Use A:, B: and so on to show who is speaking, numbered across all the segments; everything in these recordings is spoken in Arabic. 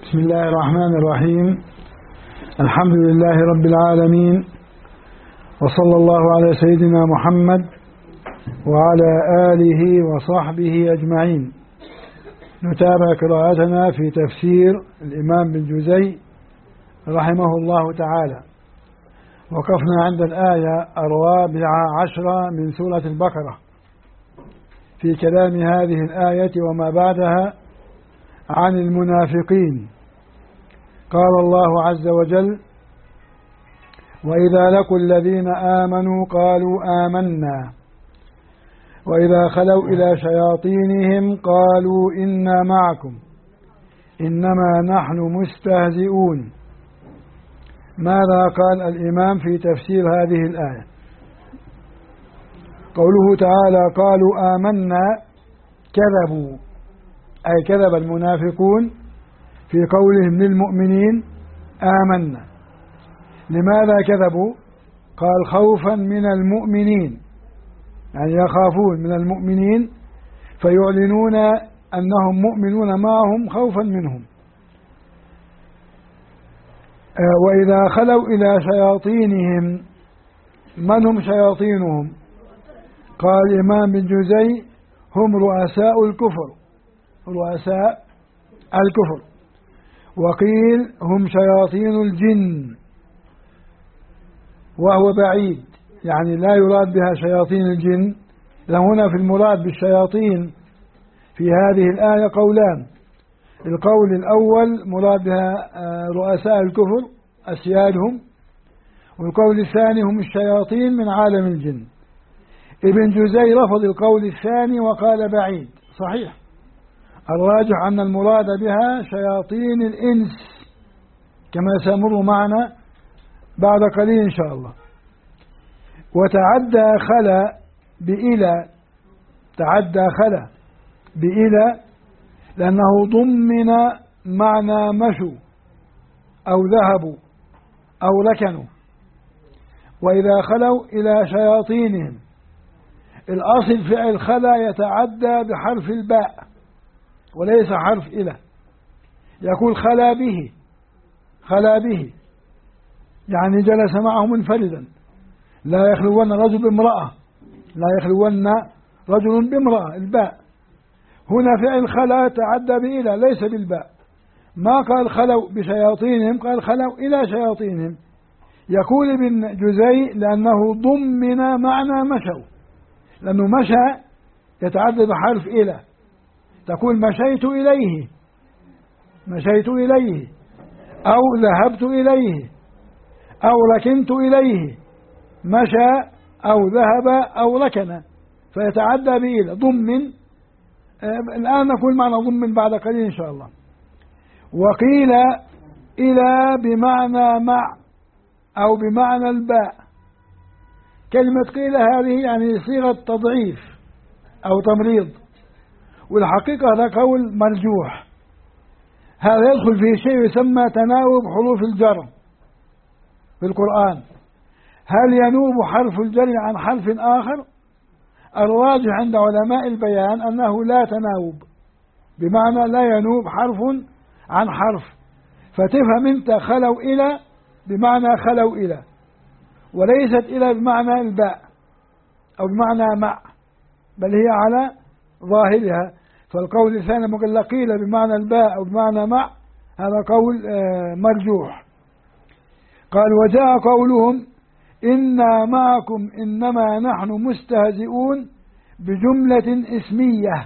A: بسم الله الرحمن الرحيم. الحمد لله رب العالمين، وصلى الله على سيدنا محمد وعلى آله وصحبه أجمعين. نتابع قراءتنا في تفسير الإمام بن جزي رحمه الله تعالى. وقفنا عند الآية 14 من سورة البقرة في كلام هذه الآية وما بعدها عن المنافقين. قال الله عز وجل: وإذا لقوا الذين آمنوا قالوا آمنا وإذا خلوا إلى شياطينهم قالوا إنا معكم إنما نحن مستهزئون. ماذا قال الإمام في تفسير هذه الآية؟ قوله تعالى: قالوا آمنا، كذبوا، أي كذب المنافقون في قولهم للمؤمنين آمنا. لماذا كذبوا؟ قال: خوفا من المؤمنين، يعني يخافون من المؤمنين فيعلنون أنهم مؤمنون معهم خوفا منهم. وإذا خلوا إلى شياطينهم، من هم شياطينهم؟ قال الإمام بن جزي: هم رؤساء الكفر، رؤساء الكفر. وقيل هم شياطين الجن، وهو بعيد، يعني لا يراد بها شياطين الجن. هنا في المراد بالشياطين في هذه الآية قولان: القول الأول مراد بها رؤساء الكفر أسيادهم، والقول الثاني هم الشياطين من عالم الجن. ابن جزي رفض القول الثاني وقال بعيد. صحيح، الراجح أن المراد بها شياطين الإنس كما سيمر معنا بعد قليل إن شاء الله. وتعدى خلا بإلى، تعدى خلا بإلى لأنه ضمن معنى مشوا أو ذهبوا أو ركنوا. وإذا خلوا إلى شياطينهم، الأصل فعل خلا يتعدى بحرف الباء وليس حرف إلى. يقول خلا به، خلا به يعني جلس معه منفردا. لا يخلون رجل بامرأة، لا يخلون رجل بامرأة، الباء هنا فعل خلا تعدى بإلى ليس بالباء. ما قال خلوا بشياطينهم، قال خلوا إلى شياطينهم. يقول ابن جزي لأنه ضمن معنى مشوا، لأنه مشى يتعدى بحرف إلى. تقول مشيت إليه، مشيت إليه، أو ذهبت إليه، أو ركنت إليه. مشى أو ذهب أو ركن فيتعدى بإلى ضمن. الآن نقول معنى ضمن بعد قليل إن شاء الله. وقيل إلى بمعنى مع أو بمعنى الباء. كلمة قيل هذه يعني صيغة تضعيف أو تمريض، والحقيقة هذا قول مرجوح. هذا يدخل في شيء يسمى تناوب حروف الجر في القرآن. هل ينوب حرف الجر عن حرف آخر؟ الراجح عند علماء البيان أنه لا تناوب، بمعنى لا ينوب حرف عن حرف. فتفهم أنت خلوا إلى بمعنى خلوا إلى، وليست إلى بمعنى الباء أو بمعنى مع، بل هي على ظاهرها. فالقول الثاني لما قيل بمعنى الباء أو بمعنى مع، هذا قول مرجوح. قال: وجاء قولهم إنا معكم إنما نحن مستهزئون بجملة اسمية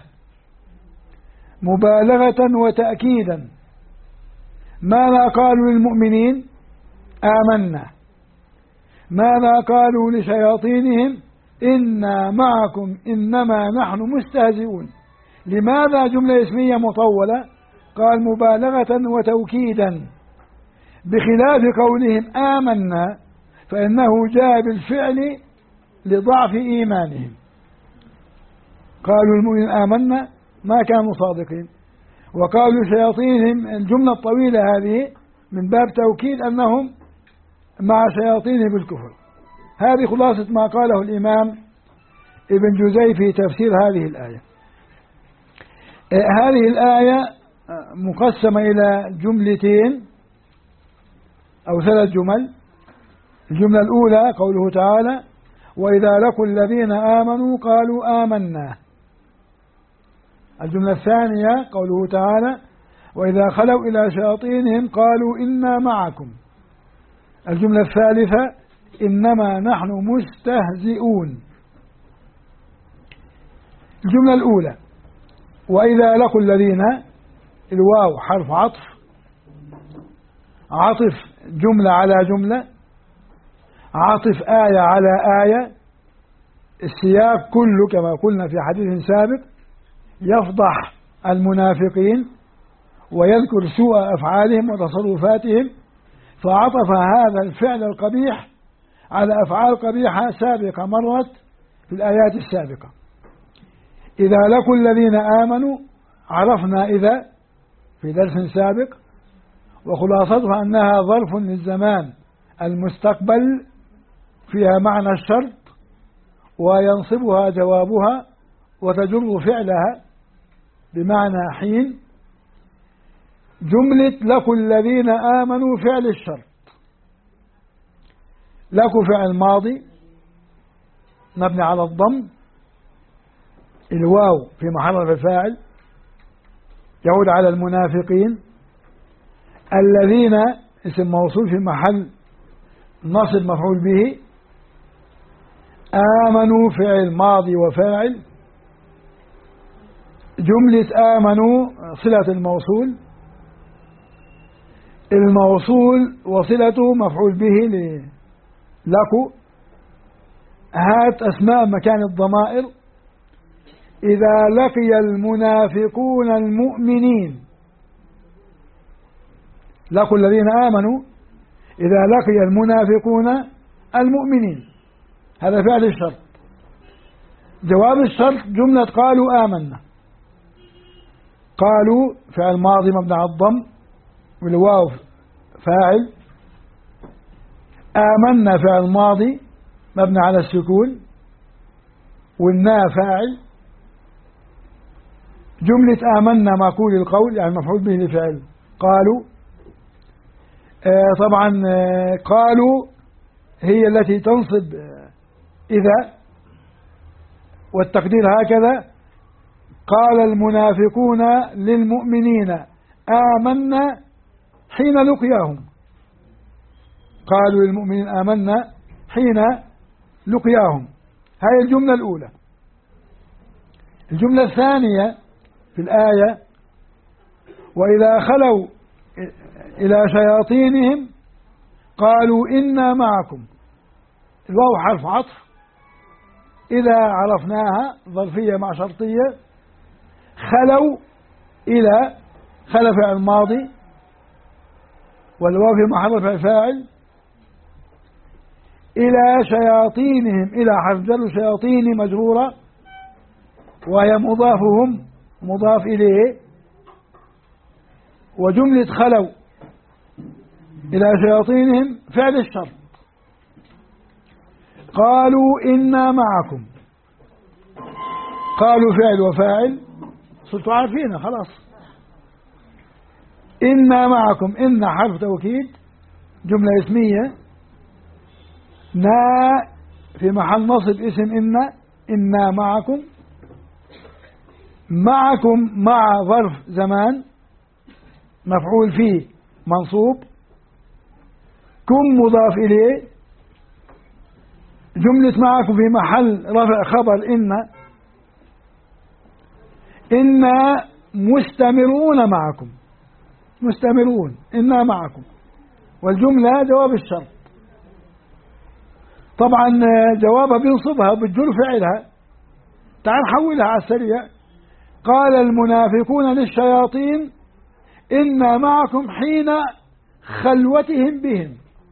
A: مبالغة وتأكيدا. ماذا قالوا للمؤمنين؟ آمنا. ماذا قالوا لشياطينهم؟ إنا معكم إنما نحن مستهزئون. لماذا جملة اسمية مطولة؟ قال مبالغة وتوكيدا، بخلاف قولهم آمنا فإنه جاء بالفعل لضعف إيمانهم. قالوا المؤمنين آمنا ما كانوا صادقين، وقالوا شياطينهم الجملة الطويلة هذه من باب توكيد أنهم مع شياطينهم بالكفر. هذه خلاصة ما قاله الإمام ابن جزي في تفسير هذه الآية. هذه الآية مقسمة إلى جملتين أو 3 جمل. الجملة الأولى قوله تعالى: وإذا لقوا الذين آمنوا قالوا آمنا. الجملة الثانية قوله تعالى: وإذا خلوا إلى شياطينهم قالوا إنا معكم. الجملة الثالثة: إنما نحن مستهزئون. الجملة الأولى: وإذا لقوا الذين، الواو حرف عطف جملة على جملة، عطف آية على آية. السياق كله كما قلنا في حديث سابق يفضح المنافقين ويذكر سوء أفعالهم وتصرفاتهم، فعطف هذا الفعل القبيح على أفعال قبيحة سابقة مرت في الآيات السابقة. إذا لقوا الذين آمنوا عرفنا إذا في درس سابق، وخلاصتها أنها ظرف للزمان المستقبل فيها معنى الشرط، وينصبها جوابها وتجر فعلها بمعنى حين. جملة لقوا الذين آمنوا فعل الشرط، لقوا فعل ماضي مبني على الضم، الواو في محل رفع فاعل يعود على المنافقين. الذين اسم موصول في محل نصب مفعول به. آمنوا فعل ماضي وفاعل. جملة آمنوا صلة الموصول، الموصول وصلته مفعول به لقوا. هات أسماء مكان الضمائر. إذا لقي المنافقون المؤمنين، لقوا الذين آمنوا إذا لقي المنافقون المؤمنين، هذا فعل الشرط. جواب الشرط جملة قالوا آمنا. قالوا فعل ماضي مبني على الضم والواو فاعل. آمنا فعل ماضي مبني على السكون والنا فاعل. جملة آمنا معقول القول يعني مفعول به لفعل قالوا. طبعا قالوا هي التي تنصب إذا، والتقدير هكذا: قال المنافقون للمؤمنين آمنا حين لقياهم. قالوا للمؤمنين آمنا حين لقياهم. هذه الجملة الأولى. الجملة الثانية في الآية: وإذا خلوا إلى شياطينهم قالوا إنا معكم. الواو حرف عطف، إذا عرفناها ظرفية مع شرطية. خلوا إلى، خلف الماضي والواو في محل رفع فاعل. إلى شياطينهم، إلى حرف جر شياطين مجرورة وهي مضافهم مضاف إليه. وجملة خلوا إلى شياطينهم فعل الشرط. قالوا إنا معكم. قالوا فعل وفاعل صرتوا عارفينها خلاص. إنا معكم، إن حرف توكيد جملة اسمية. نا في محل نصب اسم إنا معكم. معكم مع ظرف زمان مفعول فيه منصوب. كم مضاف إليه. جملة معكم في محل رفع خبر إنا مستمرون معكم. مستمرون إنا معكم، والجملة جواب الشرط. طبعا جوابها بينصبها بتجر فعلها. تعال نحولها على السريع. قال المنافقون للشياطين إنا معكم حين خلوتهم بهم.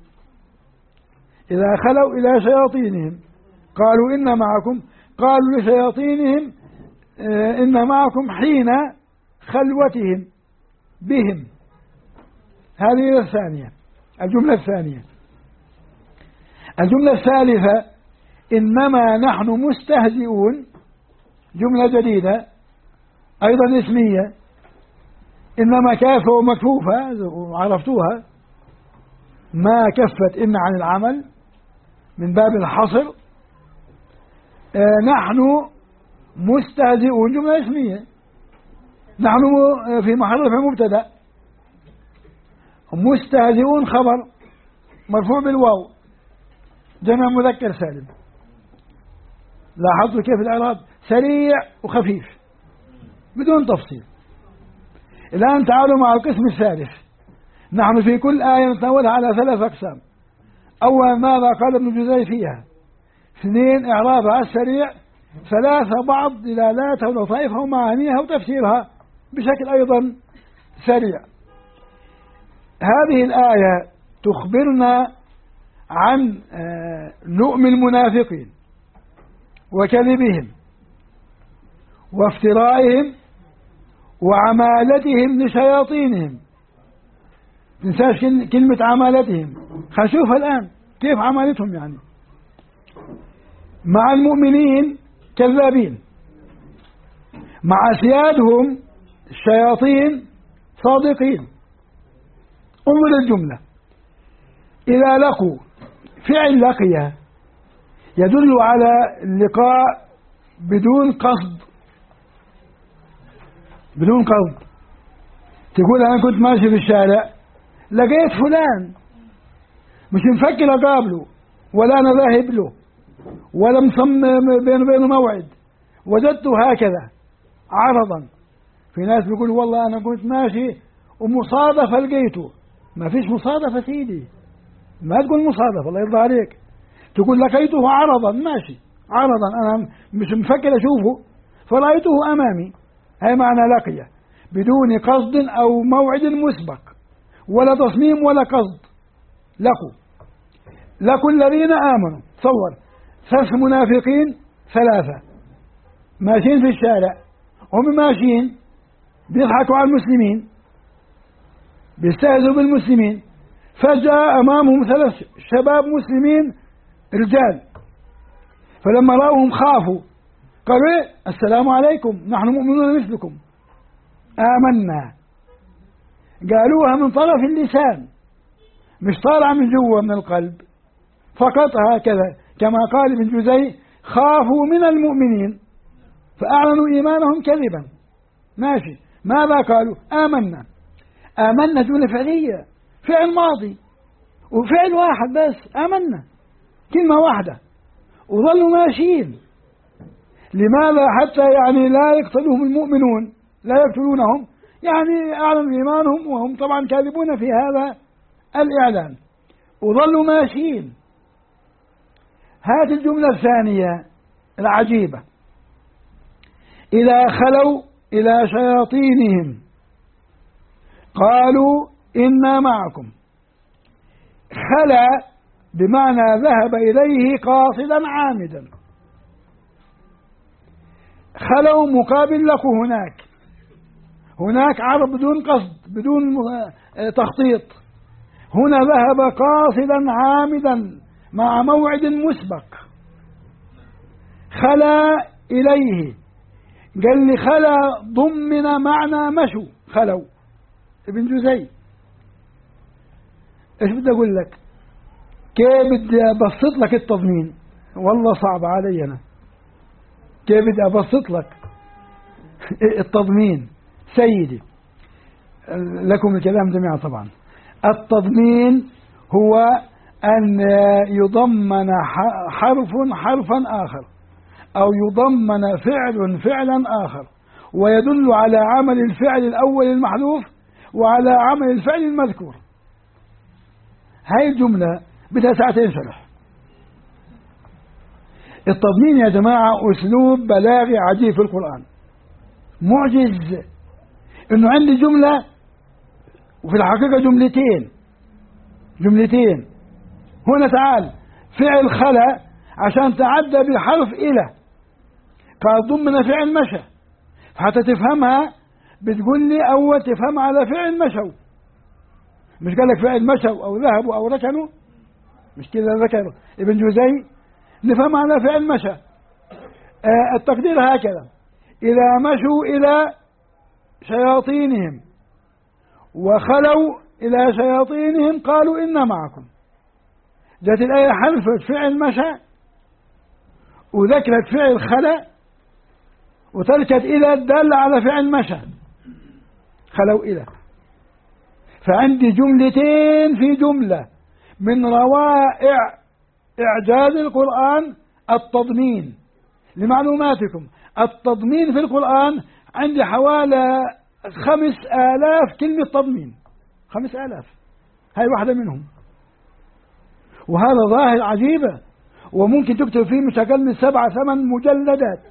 A: إذا خلوا إلى شياطينهم قالوا إنا معكم. قالوا لشياطينهم إنا معكم حين خلوتهم بهم. هذه الثانية، الجملة الثانية. الجملة الثالثة: إنما نحن مستهزئون. جملة جديدة أيضا اسمية. إنما كافة ومكفوفة وعرفتوها، ما كفت إن عن العمل من باب الحصر. نحن مستهزئون جملة اسمية، نحن في محل رفع مبتدأ، مستهزئون خبر مرفوع بالواو جمع مذكر سالم. لاحظتوا كيف الإعراب سريع وخفيف بدون تفصيل. الآن تعالوا مع القسم الثالث. نحن في كل آية نتناولها على 3 أقسام. أولا ماذا قال ابن جزي فيها، 2 إعرابها السريع، 3 بعض دلالاتها ولطائفها ومعانيها وتفسيرها بشكل أيضا سريع. هذه الآية تخبرنا عن لؤم المنافقين وكذبهم وافترائهم وعمالتهم لشياطينهم. تنساش كلمة عمالتهم، خشوفها الآن كيف عمالتهم، يعني مع المؤمنين كذابين، مع سيادهم الشياطين صادقين. انظر الجملة، إذا لقوا فعل لقي يدل على اللقاء بدون قصد، بدون قصد. تقول أنا كنت ماشي في الشارع لقيت فلان، مش مفكر أقابله ولا أنا ذاهب له ولا مصمم بينه وبينه موعد، وجدته هكذا عرضا. في ناس بيقولوا والله أنا كنت ماشي ومصادفة لقيته. ما فيش مصادفة سيدي، ما تقول مصادفة الله يرضى عليك، تقول لقيته عرضا، ماشي عرضا، أنا مش مفكر أشوفه فرأيته أمامي. هي معنى لقي بدون قصد أو موعد مسبق ولا تصميم ولا قصد. لقوا الذين آمنوا. تصور 3 منافقين 3 ماشيين في الشارع، هم ماشيين بيضحكوا على المسلمين بيستهزئوا بالمسلمين، فجأة أمامهم 3 شباب مسلمين رجال، فلما رأوهم خافوا قالوا السلام عليكم نحن مؤمنون مثلكم آمنا. قالوها من طرف اللسان مش طالعة من جوا من القلب فقط، هكذا كما قال ابن جزي خافوا من المؤمنين فأعلنوا إيمانهم كذبا. ماشي، ماذا قالوا؟ آمنا. آمنا دون فعلية، فعل ماضي وفعل واحد بس، آمنا كلمة واحدة، وظلوا ماشيين. لماذا؟ حتى يعني لا يقتلهم المؤمنون، لا يقتلونهم، يعني أعلنوا إيمانهم وهم طبعا كاذبون في هذا الإعلان، وظلوا ماشيين. هذه الجملة الثانية العجيبة، إذا خلوا إلى شياطينهم قالوا إنا معكم. خلى بمعنى ذهب إليه قاصدا عامدا. خلوا مقابل لقوا هناك عرض بدون قصد بدون تخطيط، هنا ذهب قاصدا عامدا مع موعد مسبق. خلا إليه، قال لي خلا ضمن معنى مشوا، خلوا. ابن جزي ايش بدي اقول لك؟ كيف بدي ابسط لك التضمين؟ والله صعب علي انا. كيف بدي ابسط لك التضمين؟ سيدي لكم الكلام جميعا طبعا. التضمين هو أن يضمن حرف حرفا آخر أو يضمن فعل فعلا آخر، ويدل على عمل الفعل الأول المحذوف وعلى عمل الفعل المذكور. هاي الجملة بدها 2 ساعة شرح. التضمين يا جماعة أسلوب بلاغي عجيب في القرآن، معجز. إنه عندي جملة وفي الحقيقة جملتين. هنا تعال فعل خلا عشان تعدى بحرف إلى، قال ضمن فعل مشى، فحتى تفهمها بتقول لي أول تفهم على فعل مشوا، مش قال لك فعل مشوا أو ذهبوا أو ركنوا، مش كده ذكر ابن جزي، نفهم على فعل مشى. التقدير هكذا: إذا مشوا إلى شياطينهم وخلوا إلى شياطينهم قالوا إنا معكم. جاءت الآية حذفت فعل مشى وذكرت فعل خلا وتركت إلى الدالة على فعل مشى، خلوا إلى. فعندي جملتين في جملة من روائع إعجاز القرآن التضمين. لمعلوماتكم التضمين في القرآن عندي حوالي 5000 كلمة تضمين، 5000، هاي واحدة منهم. وهذا ظاهر عجيبة، وممكن تكتب فيه مش أقل من 7 8 مجلدات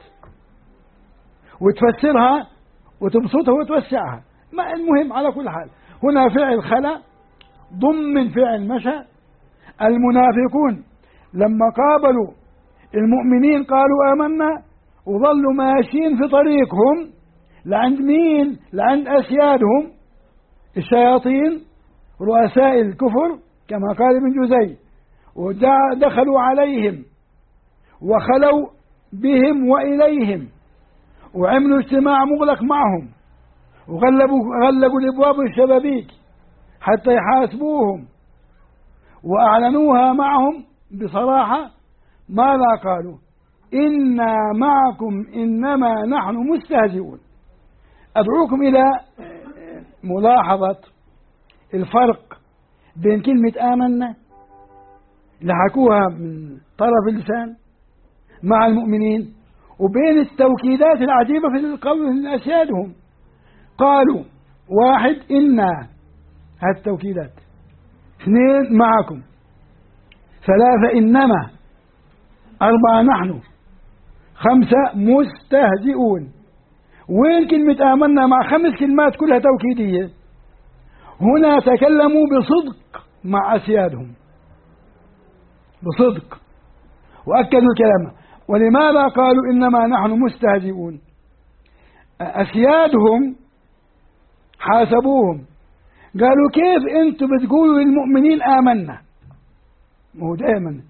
A: وتفسرها وتبسطها وتوسعها. ما المهم على كل حال هنا فعل خلا ضمن فعل مشى. المنافقون لما قابلوا المؤمنين قالوا آمنا وظلوا ماشيين في طريقهم لعند مين؟ لعند أسيادهم الشياطين رؤساء الكفر كما قال ابن جزي، ودخلوا عليهم وخلوا بهم وإليهم وعملوا اجتماع مغلق معهم وغلقوا الأبواب والشبابيك حتى يحاسبوهم وأعلنوها معهم بصراحة. ماذا قالوا؟ إنا معكم إنما نحن مستهزئون. أدعوكم إلى ملاحظة الفرق بين كلمة آمنا اللي حكوها من طرف اللسان مع المؤمنين وبين التوكيدات العجيبة في القول من أسيادهم. قالوا 1 إنا، هذه التوكيدات. 2 معكم. 3 إنما. 4 نحن. 5 مستهزئون. وين كلمة آمنا مع 5 كلمات كلها توكيدية؟ هنا تكلموا بصدق مع أسيادهم، بصدق وأكدوا الكلام. ولماذا قالوا إنما نحن مستهزئون؟ أسيادهم حاسبوهم قالوا كيف أنتم بتقولوا للمؤمنين آمنا؟ هو دائما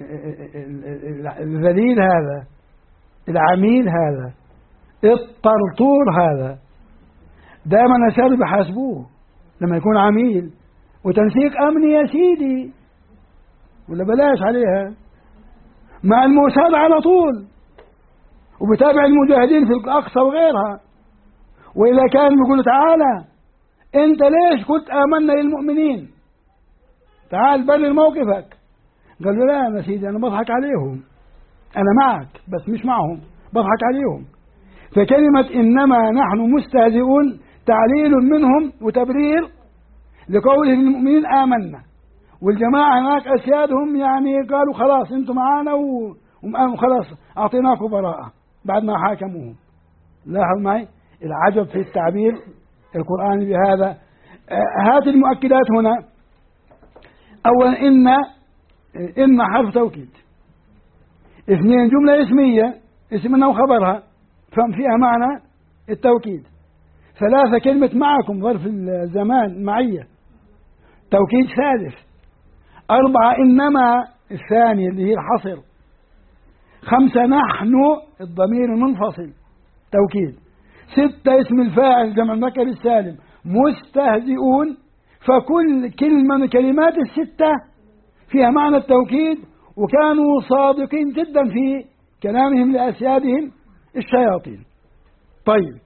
A: الذليل هذا، العميل هذا، الطرطور هذا، دائما أسياده بحاسبوه لما يكون عميل. وتنسيق أمني يا سيدي ولا بلاش عليها مع الموساد على طول، وبتابع المجاهدين في الأقصى وغيرها. وإذا كان يقول تعالى أنت ليش قلت آمنا للمؤمنين؟ تعال برر موقفك. قال له لا يا سيدي أنا بضحك عليهم، أنا معك بس مش معهم، بضحك عليهم. فكلمة إنما نحن مستهزئون تعليل منهم وتبرير لقولهم المؤمنين آمنا، والجماعة هناك أسيادهم يعني قالوا خلاص أنتم معانا وخلاص أعطيناكم براءة بعد ما حاكموهم. لاحظ معي العجب في التعبير القرآني بهذا. هذه المؤكدات هنا. أولا إن حرف توكيد. 2 جملة اسمية، اسمنا وخبرها فيها معنى التوكيد. 3 كلمة معكم ظرف الزمان معية توكيد ثالث. 4 إنما الثانية اللي هي الحصر. 5 نحن الضمير المنفصل توكيد. 6 اسم الفاعل جمع المذكر السالم مستهزئون. فكل كلمة من كلمات ال6 فيها معنى التوكيد، وكانوا صادقين جدا في كلامهم لأسيادهم الشياطين. طيب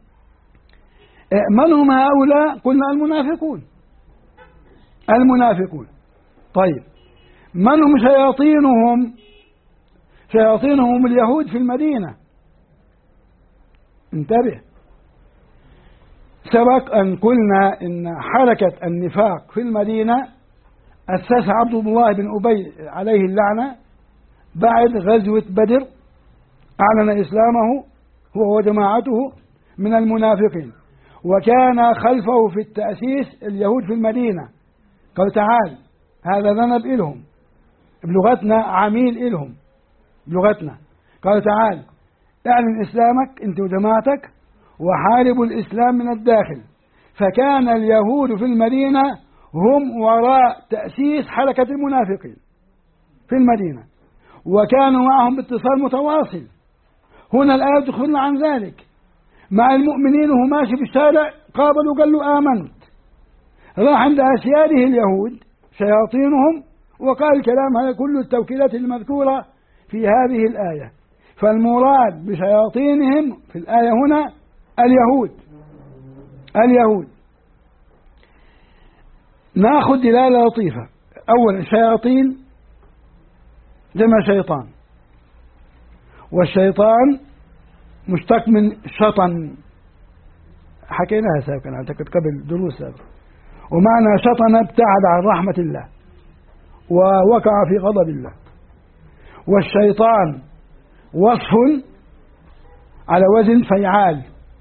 A: من هم هؤلاء؟ قلنا المنافقون. المنافقون. طيب من هم شياطينهم؟ شياطينهم اليهود في المدينة. انتبه، سبق أن قلنا إن حركة النفاق في المدينة أسسها عبد الله بن أبي عليه اللعنة بعد غزوة بدر. أعلن إسلامه هو وجماعته من المنافقين، وكان خلفه في التأسيس اليهود في المدينة. قال تعال هذا ذنب إلهم بلغتنا، عميل إلهم بلغتنا. قال تعال اعلن إسلامك أنت وجماعتك وحاربوا الإسلام من الداخل. فكان اليهود في المدينة هم وراء تأسيس حركة المنافقين في المدينة، وكانوا معهم باتصال متواصل. هنا الآية تخبرنا عن ذلك. مع المؤمنين وهو ماشي في الشارع قابلوا قال له آمنت، راح عند أسياده اليهود شياطينهم وقال الكلام هذا كل التوكيدات المذكورة في هذه الآية. فالمراد بشياطينهم في الآية هنا اليهود. ناخذ دلالة لطيفة. أولا شياطين جمع شيطان، والشيطان مشتق من شطن، حكيناها سابقا أعتقد قبل دروس سابقة، ومعنى شطن ابتعد عن رحمة الله ووقع في غضب الله. والشيطان وصف على وزن فيعال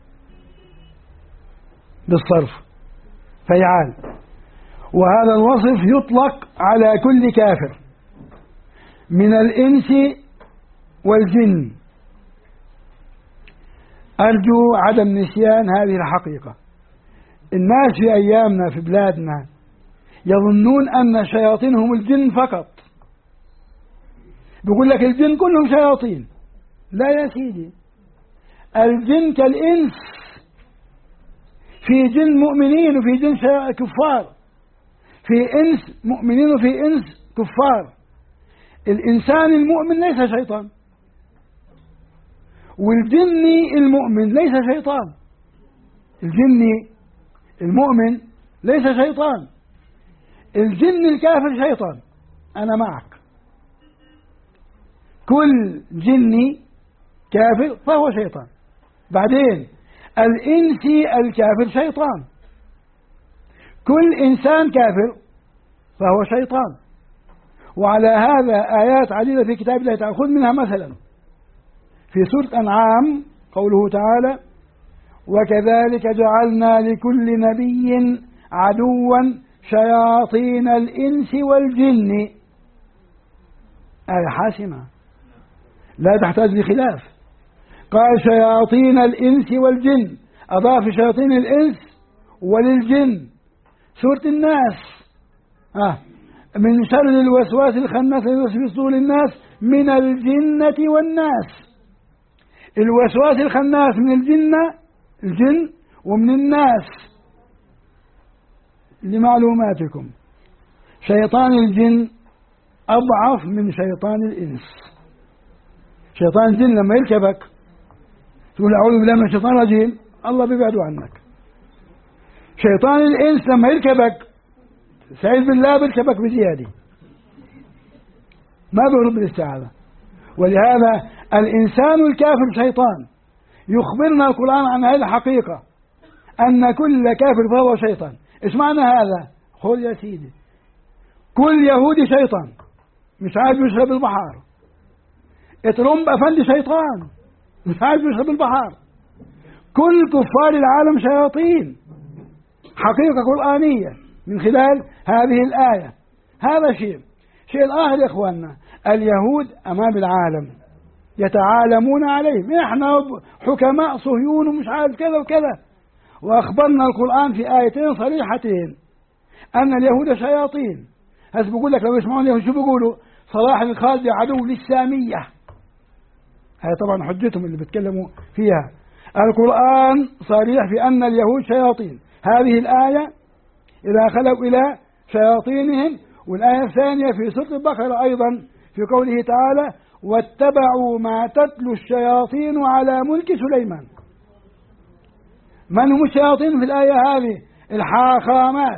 A: بالصرف، فيعال، وهذا الوصف يطلق على كل كافر من الإنس والجن. أرجو عدم نسيان هذه الحقيقة. الناس في أيامنا في بلادنا يظنون أن شياطينهم الجن فقط، بيقول لك الجن كلهم شياطين. لا يا سيدي، الجن كالإنس، في جن مؤمنين وفي جن كفار، في إنس مؤمنين وفي إنس كفار. الإنسان المؤمن ليس شيطان، والجن المؤمن ليس شيطان. الجن المؤمن ليس شيطان، الجن الكافر شيطان. أنا معك، كل جني كافر فهو شيطان. بعدين الإنسي الكافر شيطان، كل إنسان كافر فهو شيطان. وعلى هذا آيات عديدة في كتاب الله تعالى. خذ منها مثلا في سورة أنعام قوله تعالى: وكذلك جعلنا لكل نبي عدوا شياطين الإنس والجن. آية حاسمة لا تحتاج لخلاف. قال شياطين الإنس والجن، أضاف شياطين الإنس وللجن. سورة الناس من شر الوسواس الخناس الذي يوسوس في صدور الناس من الجنة والناس. الوسواس الخناس من الجن ومن الناس. لمعلوماتكم شيطان الجن أضعف من شيطان الإنس. شيطان الجن لما يركبك تقول أعوذ بالله من الشيطان الرجيم، الله بيبعده عنك. شيطان الإنس لما يركبك سعيد بالله بيركبك بزيادة، ما بيهرب بالاستعاذة. ولهذا الإنسان الكافر شيطان. يخبرنا القرآن عن هذه الحقيقة، أن كل كافر فهو شيطان. إيش معنى هذا؟ خذ يا سيدي، كل يهودي شيطان مش عايز يشرب البحار. ترمب أفندي شيطان مش عايز يشرب البحار. كل كفار العالم شياطين، حقيقة قرآنية من خلال هذه الآية. هذا شيء الآخر يا إخواننا، اليهود أمام العالم يتعالمون عليهم. إحنا حكماء صهيون ومش عارف كذا وكذا. وأخبرنا القرآن في آيتين صريحتين أن اليهود شياطين. هذا بيقول لك لو يسمعون اليهود شو بيقولوا؟ صلاح الخالدي عدو للسامية. هذه طبعا حجتهم اللي بيتكلموا فيها. القرآن صريح في أن اليهود شياطين. هذه الآية إذا خلوا إلى شياطينهم. والآية الثانية في سورة البقرة أيضا في قوله تعالى: واتبعوا ما تتلو الشياطين على ملك سليمان. من هم الشياطين في الآية هذه؟ الحاخامات.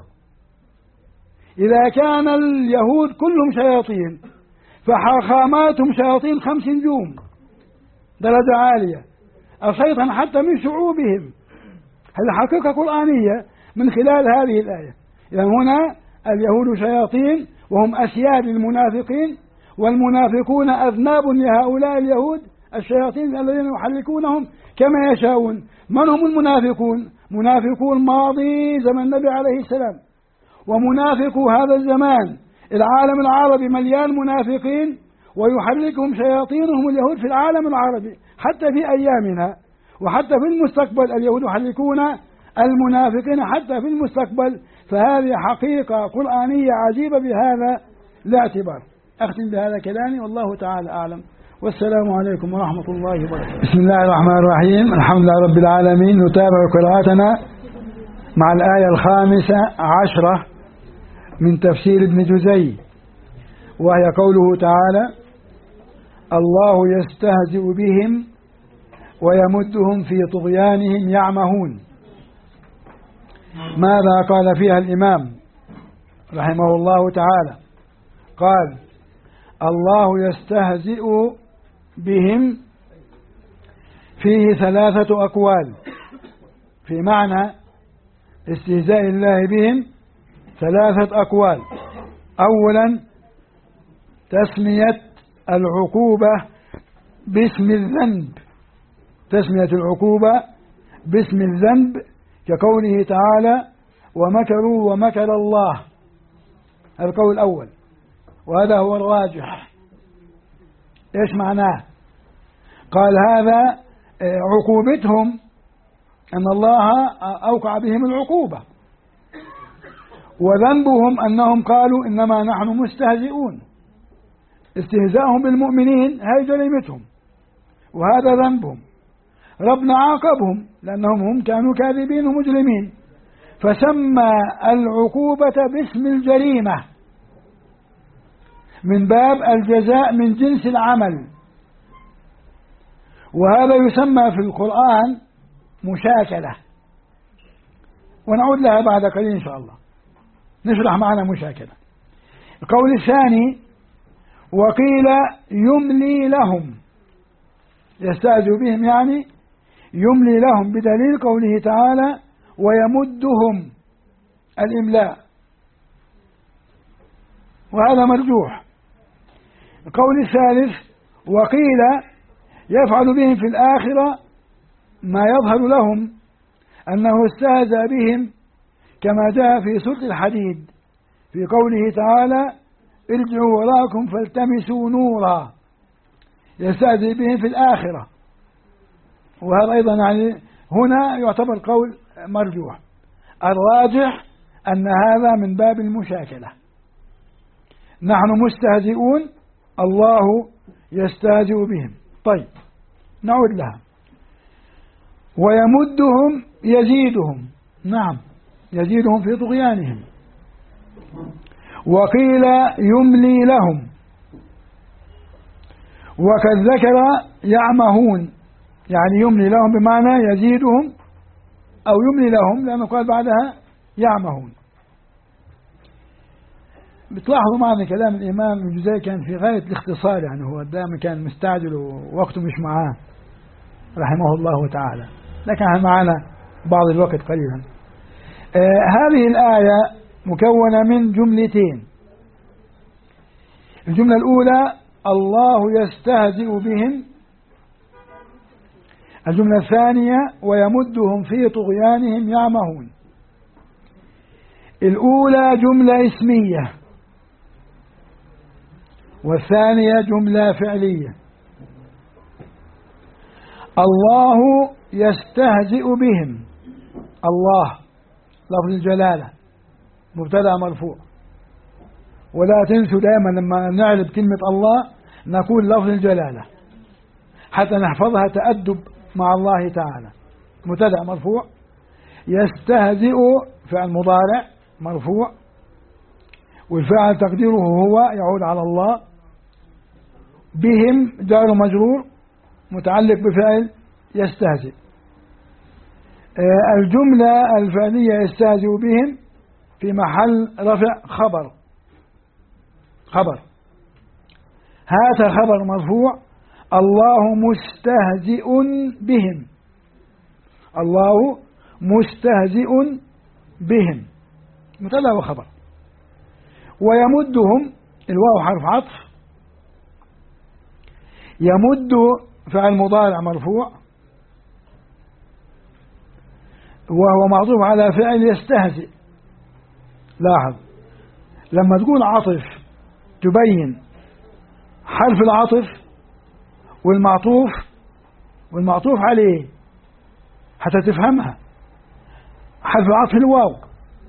A: إذا كان اليهود كلهم شياطين فحاخاماتهم شياطين 5 نجوم، درجة عالية، الشيطان حتى من شعوبهم. هذه حقيقة قرآنية من خلال هذه الآية. إذا هنا اليهود شياطين وهم أسياد المنافقين، والمنافقون أذناب لهؤلاء اليهود الشياطين الذين يحركونهم كما يشاءون. من هم المنافقون؟ منافقون ماضي زمن النبي عليه السلام، ومنافقو هذا الزمان. العالم العربي مليان منافقين ويحركهم شياطينهم اليهود في العالم العربي حتى في أيامنا، وحتى في المستقبل اليهود يحركون المنافقين حتى في المستقبل. فهذه حقيقة قرآنية عجيبة بهذا الاعتبار. أختم بهذا كلامي والله تعالى أعلم، والسلام عليكم ورحمة الله وبركاته. بسم الله الرحمن الرحيم. الحمد لله رب العالمين. نتابع قراءتنا مع الآية 15 من تفسير ابن جزي، وهي قوله تعالى: الله يستهزئ بهم ويمدهم في طغيانهم يعمهون. ماذا قال فيها الإمام رحمه الله تعالى؟ قال: الله يستهزئ بهم فيه 3 أقوال في معنى استهزاء الله بهم، 3 أقوال. أولا، تسمية العقوبة باسم الذنب، تسمية العقوبة باسم الذنب كقوله تعالى: ومكروا ومكر الله. هذا القول الأول، وهذا هو الراجح. إيش معناه؟ قال هذا عقوبتهم أن الله أوقع بهم العقوبة، وذنبهم أنهم قالوا إنما نحن مستهزئون. استهزاءهم بالمؤمنين هي جريمتهم وهذا ذنبهم. ربنا عاقبهم لأنهم هم كانوا كاذبين ومجرمين، فسمى العقوبة باسم الجريمة من باب الجزاء من جنس العمل، وهذا يسمى في القرآن مشاكلة، ونعود لها بعد قليل إن شاء الله، نشرح معنا مشاكلة. القول الثاني: وقيل يملي لهم، يستهزئ بهم يعني يملي لهم، بدليل قوله تعالى: ويمدهم، الإملاء، وهذا مرجوح. القول الثالث: وقيل يفعل بهم في الآخرة ما يظهر لهم أنه استهزأ بهم، كما جاء في سورة الحديد في قوله تعالى: ارجعوا وراءكم فالتمسوا نورا، يستهزئ بهم في الآخرة. وهذا أيضا يعني هنا يعتبر قول مرجوح. الراجح أن هذا من باب المشاكلة، نحن مستهزئون، الله يستهزئ بهم. طيب، نعود لها. ويمدهم يزيدهم، نعم يزيدهم في طغيانهم. وقيل يملي لهم، وقد ذكر يعمهون، يعني يملي لهم بمعنى يزيدهم أو يملي لهم، لأنه قال بعدها يعمهون. بتلاحظوا معنا كلام الإمام ابن جزي كان في غاية الاختصار، يعني هو دائما كان مستعجل ووقته مش معاه رحمه الله تعالى، لكن معنا بعض الوقت قليلا. هذه الآية مكونة من جملتين. الجملة الأولى: الله يستهزئ بهم. الجملة الثانية: ويمدهم في طغيانهم يعمهون. الأولى جملة اسمية، والثانية جملة فعلية. الله يستهزئ بهم، الله لفظ الجلالة مبتدأ مرفوع، ولا تنسوا دائما لما نعرف كلمة الله نقول لفظ الجلالة حتى نحفظها تأدب مع الله تعالى. مبتدأ مرفوع، يستهزئ فعل مضارع مرفوع، والفعل تقديره هو يعود على الله، بهم جار مجرور متعلق بفعل يستهزئ. الجملة الفعلية يستهزئ بهم في محل رفع خبر. هذا خبر مرفوع، الله مستهزئ بهم، الله مستهزئ بهم مبتدأ وخبر. ويمدهم، الواو حرف عطف، يمد فعل مضارع مرفوع وهو معطوف على فعل يستهزئ. لاحظ لما تقول عطف تبين حرف العطف والمعطوف عليه حتى تفهمها. حرف العطف الواو.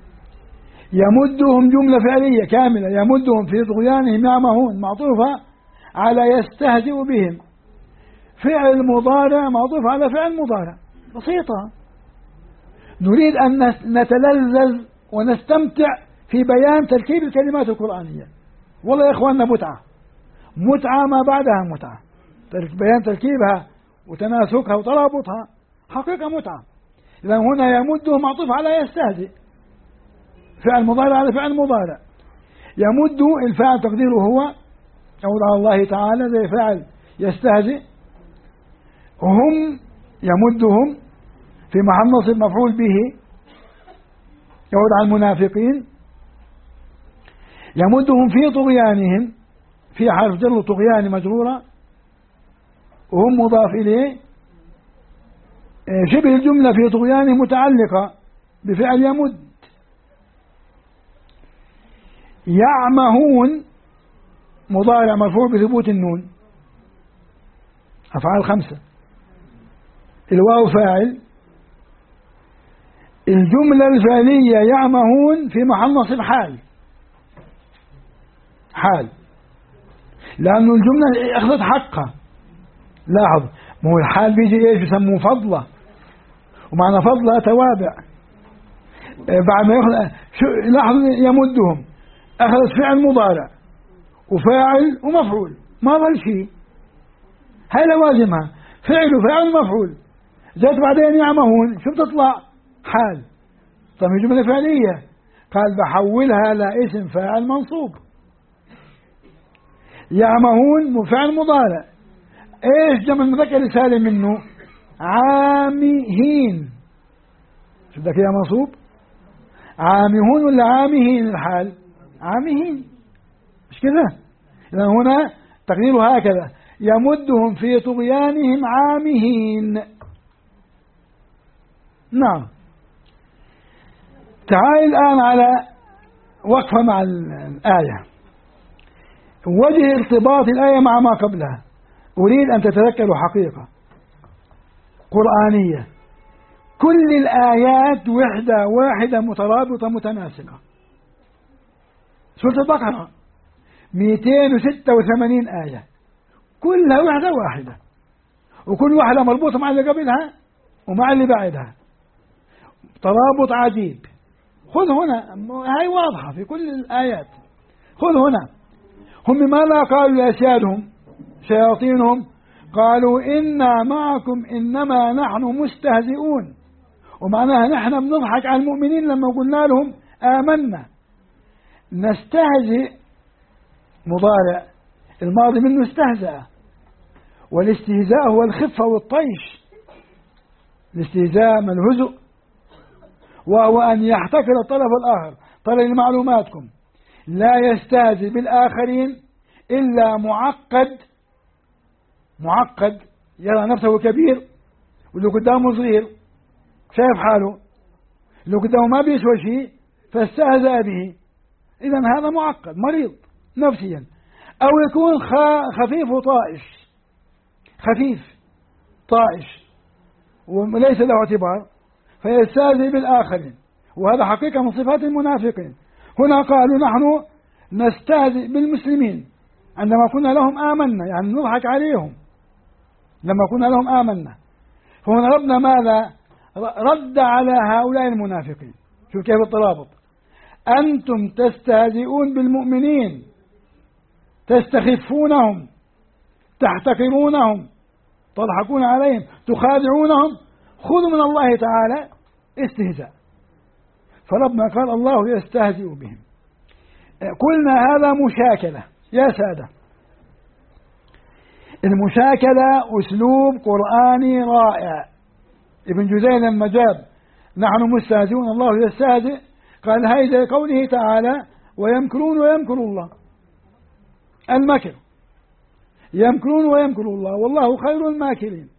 A: يمدهم جملة فعلية كاملة، يمدهم في طغيانهم يعمهون معطوفة على يستهزئ بهم، فعل مضارع معطوف على فعل مضارع، بسيطة. نريد أن نتلذذ ونستمتع في بيان تركيب الكلمات القرآنية. والله يا إخواننا متعة ما بعدها متعة، بيان تركيبها وتناسقها وترابطها حقيقة متعة. إذا هنا يمده معطوف على يستهزئ، فعل مضارع على فعل مضارع. يمد الفاعل تقديره هو يعود على الله تعالى زي فاعل يستهزئ. هم يمدهم في محل نصب مفعول به يعود على المنافقين. يمدهم في طغيانهم، في حرف جر طغيان مجرورة، وهم مضاف إليه. شبه الجملة في طغيانهم متعلقة بفعل يمد. يعمهون مضارع مرفوع بثبوت النون، أفعال 5. الواو فاعل. الجملة الفعلية يعمهون في محل نصب حال، لأنه الجملة أخذت حقها. لاحظ، ما هو الحال بيجي إيش بيسموه فضلة، ومعنى فضلة توابع. بعد ما يأخذ لاحظ يمدهم أخذت فعل مضارع وفاعل ومفعول، ما ظل شيء، هاي لوازمها فعل وفاعل ومفعول. جاءت بعدين يعمهون شو بتطلع؟ حال. طيب هي جملة فعلية، قال بحولها لاسم فاعل منصوب. يعمهون فعل مضارع، ايش جمع المذكر سالم منه؟ عامهين. شو بدك يا منصوب؟ عامهون ولا عامهين؟ الحال عامهين، مش كذا؟ إذا هنا تقديره هكذا: يمدهم في طغيانهم عامهين. نعم. تعال الآن على وقفة مع الآية، وجه ارتباط الآية مع ما قبلها. أريد أن تتذكروا حقيقة قرآنية، كل الآيات وحدة واحدة مترابطة متناسقة. سورة البقرة 286 آية، كلها وحدة واحدة، وكل واحدة مربوطة مع اللي قبلها ومع اللي بعدها، ترابط عجيب. خذ هنا، هاي واضحة في كل الآيات. خذ هنا، هم ماذا قالوا لأسيادهم شياطينهم؟ قالوا إنا معكم إنما نحن مستهزئون. ومعناها نحن بنضحك على المؤمنين لما قلنا لهم آمنا. نستهزئ مضارع، الماضي منه استهزأ، والاستهزاء هو الخفة والطيش. الاستهزاء من الهزء، وهو أن يحتكر الطرف الآخر. طرف لمعلوماتكم، لا يستهزئ بالآخرين إلا معقد يرى نفسه كبير واللي قدامه صغير، شايف حاله، اللي قدامه ما بيسوى شيء فاستهزأ به. إذن هذا معقد مريض نفسيا. أو يكون خفيف وطائش، خفيف طائش وليس له اعتبار فيستهزئ بالآخرين، وهذا حقيقة من صفات المنافقين. هنا قالوا نحن نستهزئ بالمسلمين عندما كنا لهم آمنا، يعني نضحك عليهم لما كنا لهم آمنا. فهنا ربنا ماذا رد على هؤلاء المنافقين؟ شوف كيف الترابط: أنتم تستهزئون بالمؤمنين، تستخفونهم، تحتقرونهم، تضحكون عليهم، تخادعونهم، خذوا من الله تعالى استهزاء. فربنا قال الله يستهزئ بهم. قلنا هذا مشاكلة يا سادة. المشاكلة أسلوب قرآني رائع. ابن جزي لما جاب نحن مستهزئون الله يستهزئ، قال هذا قوله تعالى ويمكرون ويمكر الله. المكر، يمكرون ويمكر الله والله خير الماكرين.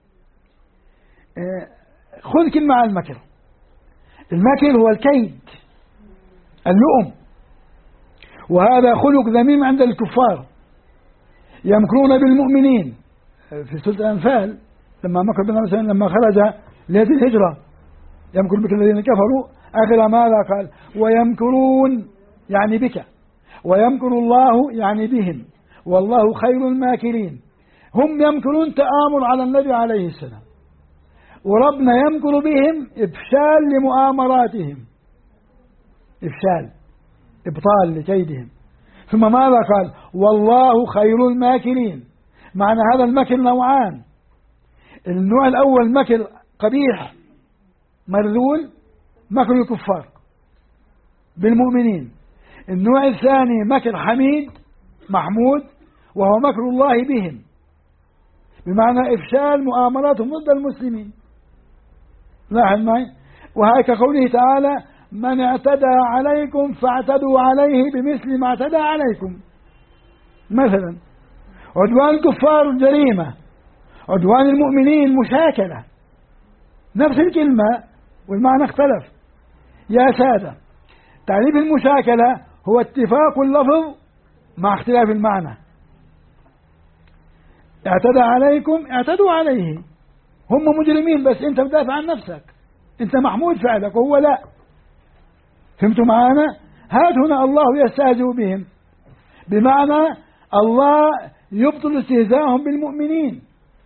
A: خذ كلمة على المكر. المكر هو الكيد، اللؤم، وهذا خلق ذميم عند الكفار. يمكرون بالمؤمنين في سورة الأنفال لما مكر بنا مثلا لما خرج لهذه الهجرة، يمكر بك الذين كفروا، آخر ماذا قال؟ ويمكرون يعني بك، ويمكر الله يعني بهم، والله خير الماكرين. هم يمكرون تآمر على النبي عليه السلام، وربنا يمكر بهم إفشال لمؤامراتهم، إفشال إبطال لكيدهم. ثم ماذا قال؟ والله خير الماكرين. معنى هذا المكر نوعان: النوع الأول مكر قبيح مرذول، مكر الكفار بالمؤمنين. النوع الثاني مكر حميد محمود، وهو مكر الله بهم، بمعنى إفشال مؤامراتهم ضد المسلمين. لاحظ معي. وهي كقوله تعالى: من اعتدى عليكم فاعتدوا عليه بمثل ما اعتدى عليكم. مثلا عدوان الكفار جريمة، عدوان المؤمنين مشاكلة، نفس الكلمة والمعنى اختلف. يا سادة، تعريف المشاكلة هو اتفاق اللفظ مع اختلاف المعنى. اعتدى عليكم اعتدوا عليه، هم مجرمين بس انت بدافع عن نفسك، انت محمود فعلك وهو لا. فهمتوا معانا؟ هنا الله يستهزئ بهم، بمعنى الله يبطل استهزاءهم بالمؤمنين.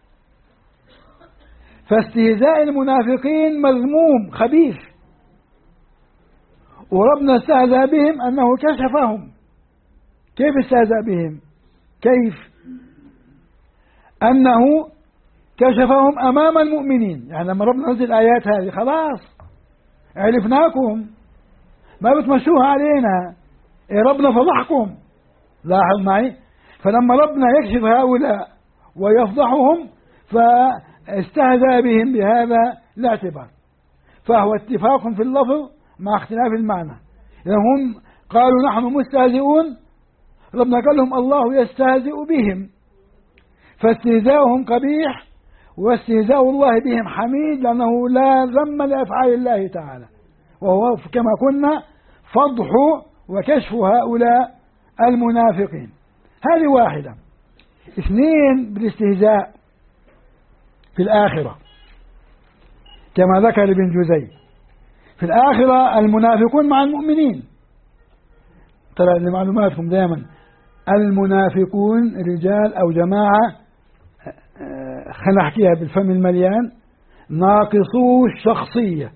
A: فاستهزاء المنافقين مذموم خبيث، وربنا استهزأ بهم أنه كشفهم. كيف استهزأ بهم؟ كيف؟ أنه كشفهم أمام المؤمنين. يعني لما ربنا نزل الآيات هذه خلاص عرفناكم، ما بتمشوها علينا، ربنا فضحكم. لاحظ معي. فلما ربنا يكشف هؤلاء ويفضحهم فاستهزأ بهم بهذا الاعتبار، فهو اتفاق في اللفظ مع اختلاف المعنى. إذا هم قالوا نحن مستهزئون، ربنا قال لهم الله يستهزئ بهم، فاستهزاؤهم قبيح واستهزاء الله بهم حميد، لأنه لا ذم لأفعال الله تعالى، وهو كما قلنا فضح وكشف هؤلاء المنافقين. هذه واحدة. اثنين، بالاستهزاء في الآخرة كما ذكر ابن جزي. في الآخرة المنافقون مع المؤمنين. ترى لمعلوماتكم دائما المنافقون رجال أو جماعة، خلينا أحكيها بالفم المليان، ناقصو الشخصية،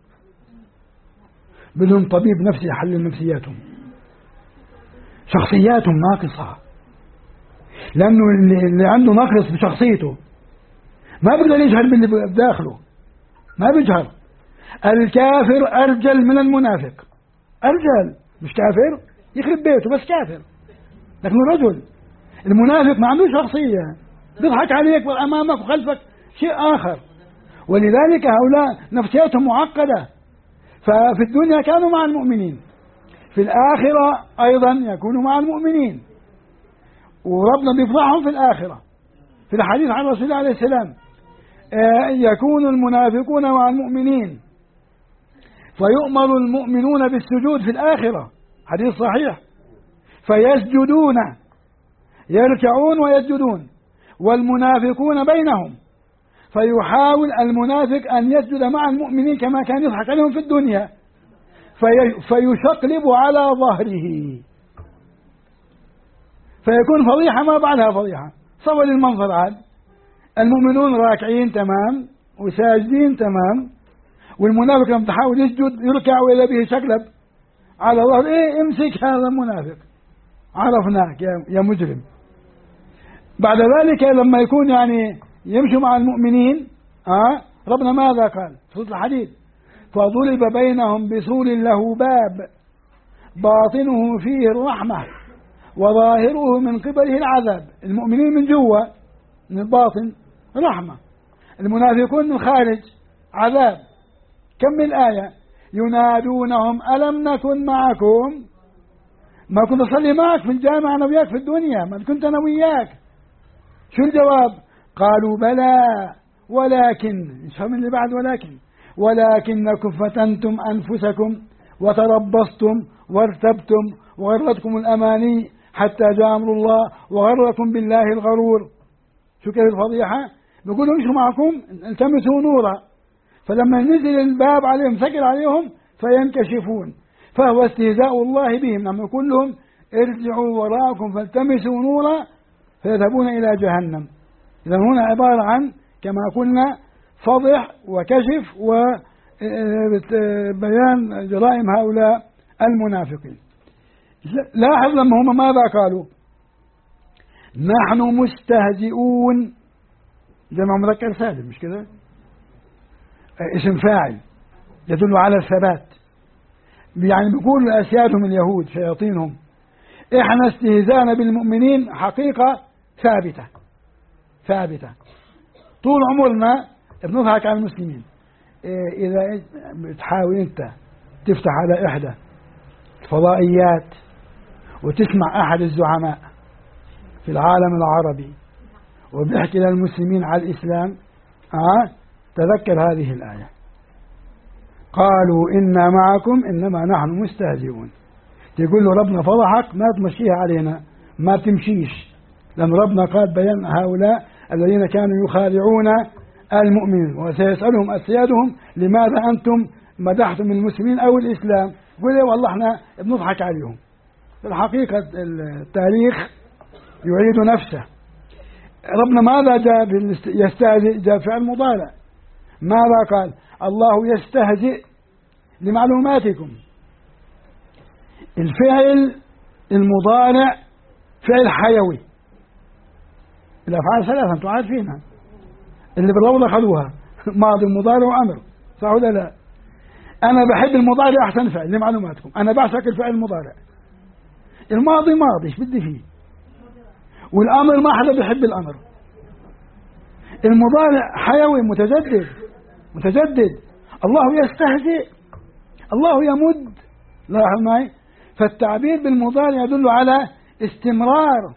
A: بدون طبيب نفسي يحلل نفسياتهم، شخصياتهم ناقصة. لأنه اللي عنده نقص بشخصيته ما بيقدر يجهر باللي بداخله، ما بيجهر. الكافر أرجل من المنافق، أرجل، مش كافر يخرب بيته بس كافر، لكنه رجل. المنافق ما عنده شخصية، بيضحك عليك أمامك وخلفك شيء آخر. ولذلك هؤلاء نفسياتهم معقدة. ففي الدنيا كانوا مع المؤمنين، في الآخرة أيضا يكونوا مع المؤمنين، وربنا بيفضحهم في الآخرة. في الحديث عن رسول الله عليه السلام يكون المنافقون مع المؤمنين فيؤمر المؤمنون بالسجود في الآخرة، حديث صحيح، فيسجدون، يركعون ويسجدون، والمنافقون بينهم، فيحاول المنافق أن يسجد مع المؤمنين كما كان يضحك عليهم في الدنيا، فيشقلب على ظهره، فيكون فضيحة ما بعدها فضيحة. صور المنظر عاد، المؤمنون راكعين تمام وساجدين تمام، والمنافق لما تحاول يسجد يركع وإذا به شقلب على ظهر. امسك هذا المنافق، عرفناك يا مجرم. بعد ذلك لما يكون يعني يمشوا مع المؤمنين ربنا ماذا قال في سورة الحديد؟ فضرب بينهم بسور له باب باطنه فيه الرحمة وظاهره من قبله العذاب. المؤمنين من جوا، من الباطن رحمة، المنافقون من الخارج عذاب. كم الآية؟ ينادونهم ألم نكن معكم؟ ما كنت أصلي معك في الجامعة أنا وياك في الدنيا، ما كنت أنا وياك. شو الجواب؟ قالوا بلى ولكن، من اللي بعد ولكنكم فتنتم أنفسكم وتربصتم وارتبتم وغرتكم الأماني حتى جاء أمر الله وغركم بالله الغرور. شو كيف الفضيحة؟ بيقولوا امشوا معكم التمسوا نورا، فلما نزل الباب عليهم ثقل عليهم فينكشفون. فهو استهزاء الله بهم لما يقول لهم ارجعوا وراءكم فالتمسوا نورا فيذهبون إلى جهنم. إذا هنا عبارة عن كما قلنا فضح وكشف وبيان جرائم هؤلاء المنافقين. لاحظ لما هم ماذا قالوا؟ نحن مستهزئون، جمع مذكر سالم مش كده؟ اسم فاعل يدل على الثبات، يعني بيقول أسيادهم اليهود شياطينهم احنا استهزاءنا بالمؤمنين حقيقة ثابتة طول عمرنا بنضحك على المسلمين. إذا بتحاول أنت تفتح على إحدى الفضائيات وتسمع أحد الزعماء في العالم العربي وبيحكي للمسلمين على الإسلام، تذكر هذه الآية، قالوا إنا معكم إنما نحن مستهزئون. تقول له ربنا فضحك، ما تمشيها علينا، ما تمشيش، لأن ربنا قال بيان هؤلاء الذين كانوا يخادعون المؤمنين وسيسألهم أسيادهم لماذا أنتم مدحتم المسلمين أو الإسلام؟ يقول لي والله احنا بنضحك عليهم. في الحقيقة التاريخ يعيد نفسه. ربنا ماذا جاء يستهزئ؟ جاء فعل مضارع. ماذا قال؟ الله يستهزئ. لمعلوماتكم الفعل المضارع فعل حيوي، الأفعال ثلاثة أنتم عارفينها اللي بالروضة خلوها، ماضي ومضارع وأمر، صح ولا لا؟ أنا بحب المضارع أحسن فعل لمعلوماتكم، أنا بعشق الفعل المضارع. الماضي ماضي ايش بدي فيه، والأمر ما حدا بيحب الأمر. المضارع حيوي متجدد. الله يستهزئ، الله يمد، لاحظ معي. فالتعبير بالمضارع يدل على استمرار،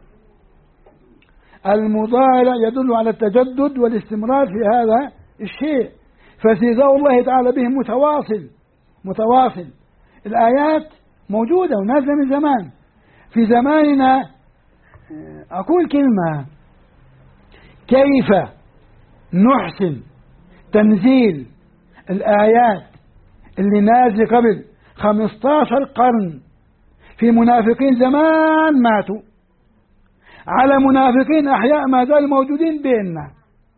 A: المضارع يدل على التجدد والاستمرار في هذا الشيء. فاستهزاء الله تعالى بهم متواصل. الآيات موجودة ونازلة من زمان. في زماننا أقول كلمة، كيف نحسن تنزيل الآيات اللي نازل قبل 15 قرن في منافقين زمان ماتوا على منافقين أحياء ما زالوا موجودين بيننا؟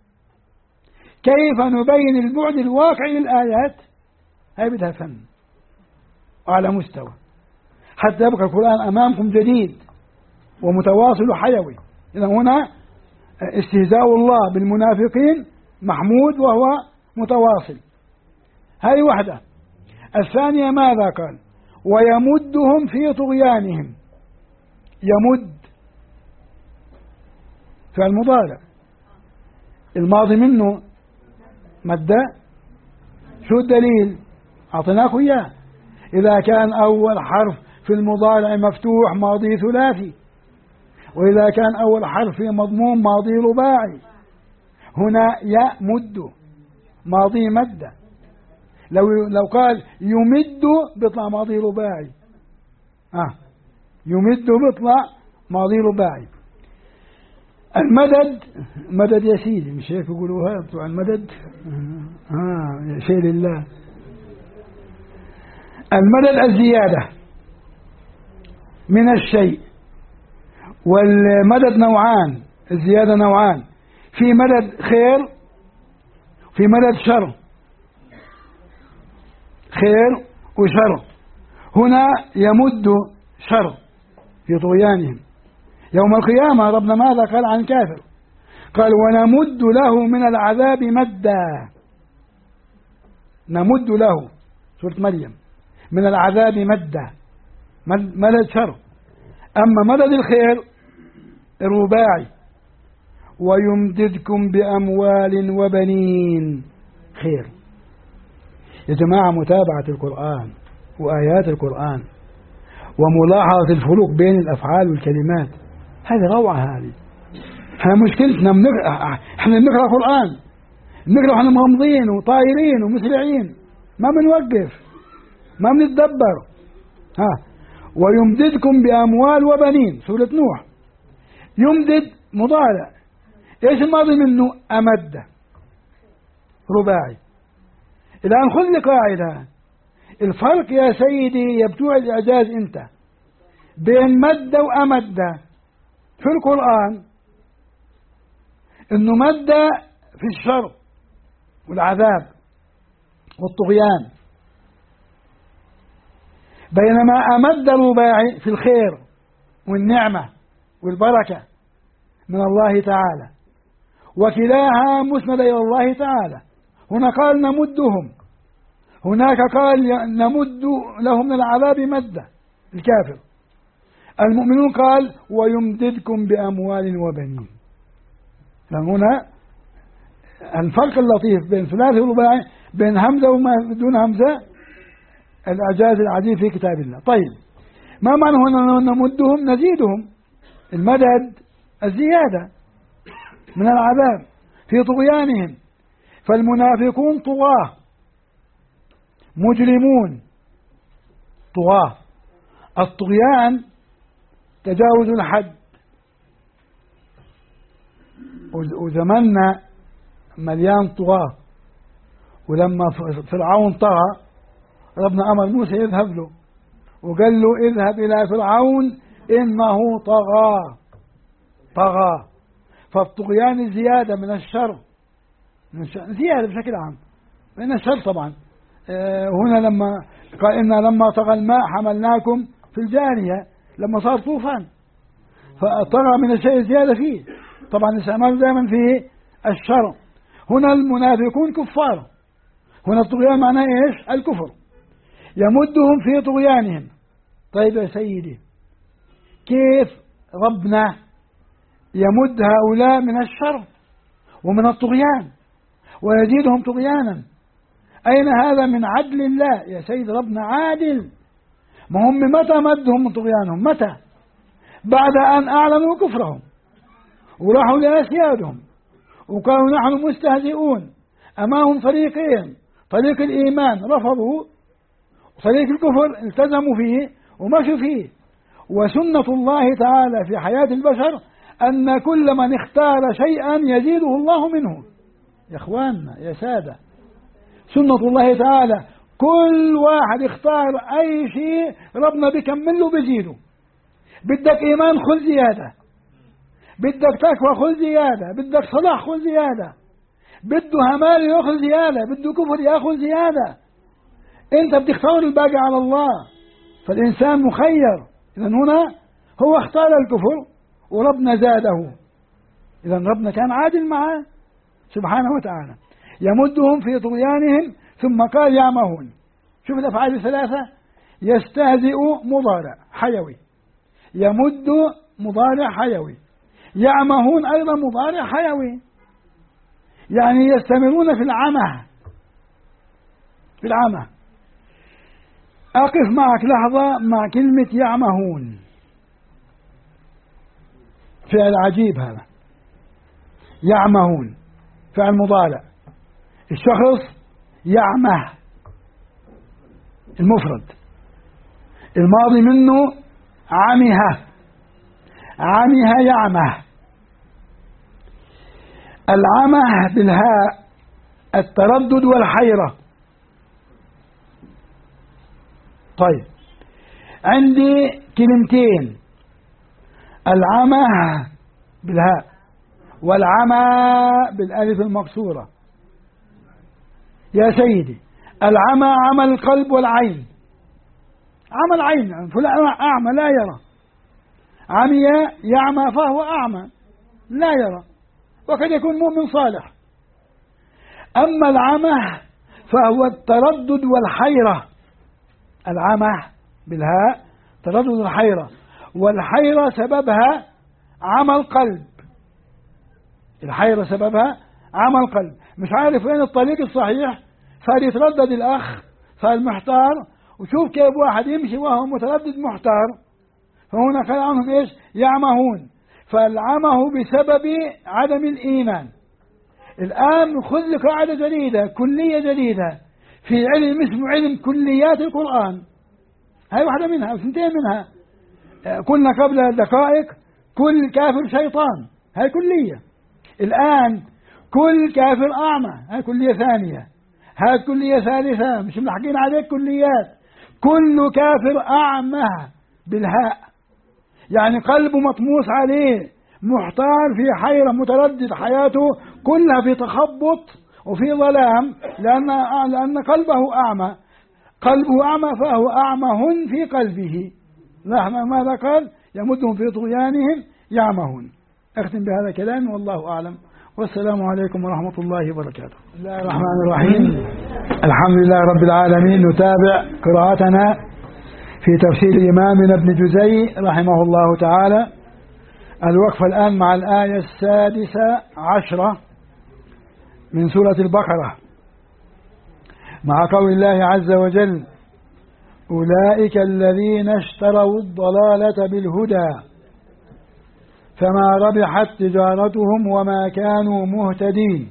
A: كيف نبين البعد الواقعي للآيات؟ هاي بدها فن وعلى مستوى حتى يبقى القرآن أمامكم جديد ومتواصل وحيوي. إذا هنا استهزاء الله بالمنافقين محمود وهو متواصل. هذه واحدة. الثانية ماذا قال؟ ويمدهم في طغيانهم. يمد فعل مضارع، الماضي منه مد. شو الدليل؟ أعطيناك إياه. إذا كان أول حرف في المضارع مفتوح ماضي ثلاثي، وإذا كان أول حرف في مضموم ماضي رباعي. هنا يمد ماضي مد. لو قال يمد بيطلع ماضي رباعي. يمد بيطلع ماضي رباعي. المدد مدد يا سيدي، مش هيك يقولوها بتوع المدد؟ يا شيء لله. المدد الزيادة من الشيء، والمدد نوعان، الزيادة نوعان، في مدد خير في مدد شر، خير وشر. هنا يمد شر في طغيانهم. يوم القيامة ربنا ماذا قال عن كافر؟ قال ونمد له من العذاب مدا. نمد له، سورة مريم، من العذاب مدا، مدد شر. أما مدد الخير الرباعي، ويمددكم بأموال وبنين. خير يا جماعة، متابعة القرآن وآيات القرآن وملاحظة الفروق بين الأفعال والكلمات، هذه روعة. هذه احنا مشكلتنا احنا بنقرأ قرآن، بنقرأ احنا مغمضين وطايرين ومسرعين، ما بنوقف، ما بنتدبر. ويمددكم بأموال وبنين، سورة نوح. يمدد مضارع، ايش الماضي منه؟ أمد رباعي. الآن خذ لي قاعدة، الفرق يا سيدي يا بتوع الإعجاز أنت بين مد وأمد في القرآن، إنه مد في الشر والعذاب والطغيان. بينما أمد الرباعي في الخير والنعمة والبركة من الله تعالى، وكلاها مسند إلى الله تعالى. هنا قال نمدهم، هناك قال نمد لهم من العذاب مدة الكافر. المؤمنون قال ويمددكم بأموال وبنين. هنا الفرق اللطيف بين ثلاثي ورباعي، بين همزة وما دون همزة، الإعجاز العجيب في كتاب الله. طيب، ما معنى هنا نمدهم؟ نزيدهم، المدد الزيادة من العذاب في طغيانهم. فالمنافقون طغاة مجرمون طغاة. الطغيان تجاوز الحد، وزماننا مليان طغاة. ولما فرعون طغى، ربنا أمر موسى يذهب له وقال له اذهب إلى فرعون إنه طغى. فالطغيان زيادة من الشر، زيادة بشكل عام من الشر طبعا. هنا لما قال إنا لما طغى الماء حملناكم في الجارية، لما صار طوفان فطغى من الشيء زيادة فيه، طبعا الاستعمال دائما فيه الشر. هنا المنافقون كفار، هنا الطغيان معناه ايش؟ الكفر. يمدهم في طغيانهم. طيب يا سيدي، كيف ربنا يمد هؤلاء من الشر ومن الطغيان ويزيدهم طغيانا؟ أين هذا من عدل الله يا سيد؟ ربنا عادل. ما هم متى مدهم من طغيانهم؟ متى؟ بعد أن أعلنوا كفرهم وراحوا لأسيادهم وقالوا نحن مستهزئون. أمامهم طريقين، طريق الإيمان رفضوا، وطريق الكفر التزموا فيه ومشوا فيه. وسنة الله تعالى في حياة البشر أن كل من اختار شيئا يزيده الله منه. يا إخواننا يا سادة، سنة الله تعالى كل واحد اختار أي شيء ربنا بيكمله بيزيده. بدك إيمان خذ زيادة، بدك تقوى خذ زيادة، بدك صلاح خذ زيادة، بده همال يأخذ زيادة، بده كفر يأخذ زيادة. أنت بتختار الباقي على الله. فالإنسان مخير. إذن هنا هو اختار الكفر وربنا زاده. إذن ربنا كان عادل معه سبحانه وتعالى. يمدهم في طغيانهم، ثم قال يعمهون. شوف الأفعال الثلاثة، يستهزئ مضارع حيوي، يمد مضارع حيوي، يعمهون أيضا مضارع حيوي، يعني يستمرون في العمى. في العمى. أقف معك لحظة مع كلمة يعمهون. فعل عجيب هذا، يعمهون فعل مضارع. الشخص يعمه المفرد، الماضي منه عمه، عمه يعمه. العمه بالهاء التردد والحيرة. طيب، عندي كلمتين، العمى بالهاء والعمى بالالف المكسورة. يا سيدي، العمى عمى القلب والعين. عمى العين يعني فلان أعمى لا يرى، عمي يعمى فهو أعمى لا يرى، وقد يكون مؤمن صالح. أما العمى فهو التردد والحيرة. العمى بالهاء تردد الحيرة، والحيرة سببها عمى القلب. الحيرة سببها عمى القلب، مش عارف وين الطريق الصحيح، صار يتردد الأخ، صار محتار. وشوف كيف واحد يمشي وهو متردد محتار. فهنا قال عنهم إيش؟ يعمهون. فالعمه بسبب عدم الإيمان. الآن خذ لك قاعدة جديدة، كلية جديدة في علم اسمه علم كليات القرآن. هاي واحدة منها أو سنتين منها. قلنا قبل دقائق كل كافر شيطان، هاي كلية. الآن كل كافر أعمى، هاي كلية ثانية. هاي كلية ثالثة، مش ملحقين عليك كليات. كل كافر أعمى بالهاء، يعني قلبه مطموس عليه، محتار في حيرة، متردد، حياته كلها في تخبط وفي ظلام لأن قلبه أعمى، قلبه أعمى فهو أعمى في قلبه. ماذا قال؟ يمدهم في طغيانهم يعمهون. أختم بهذا كلامي والله أعلم، والسلام عليكم ورحمة الله وبركاته. بسم الله الرحمن الرحيم. الحمد لله رب العالمين. نتابع قراءتنا في تفسير إمامنا ابن جزي رحمه الله تعالى. الوقف الآن مع الآية 16 من سورة البقرة، مع قول الله عز وجل: أولئك الذين اشتروا الضلالة بالهدى فما ربحت تجارتهم وما كانوا مهتدين.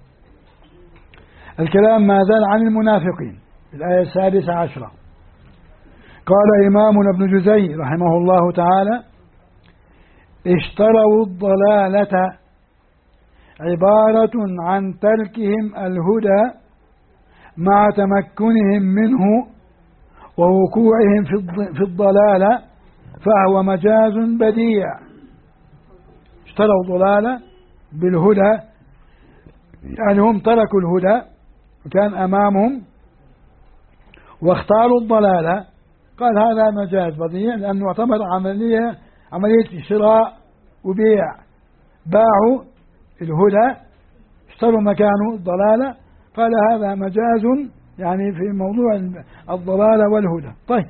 A: الكلام ما زال عن المنافقين. الآية 16 قال إمامنا ابن جزي رحمه الله تعالى: اشتروا الضلالة عبارة عن تركهم الهدى مع تمكنهم منه ووقوعهم في الضلالة، فهو مجاز بديع. اشتروا الضلالة بالهدى، يعني هم تركوا الهدى وكان أمامهم واختاروا الضلالة. قال هذا مجاز بديع لأنه يعتبر عملية شراء وبيع، باعوا الهدى اشتروا مكانه الضلالة. قال هذا مجاز يعني في موضوع الضلالة والهدى. طيب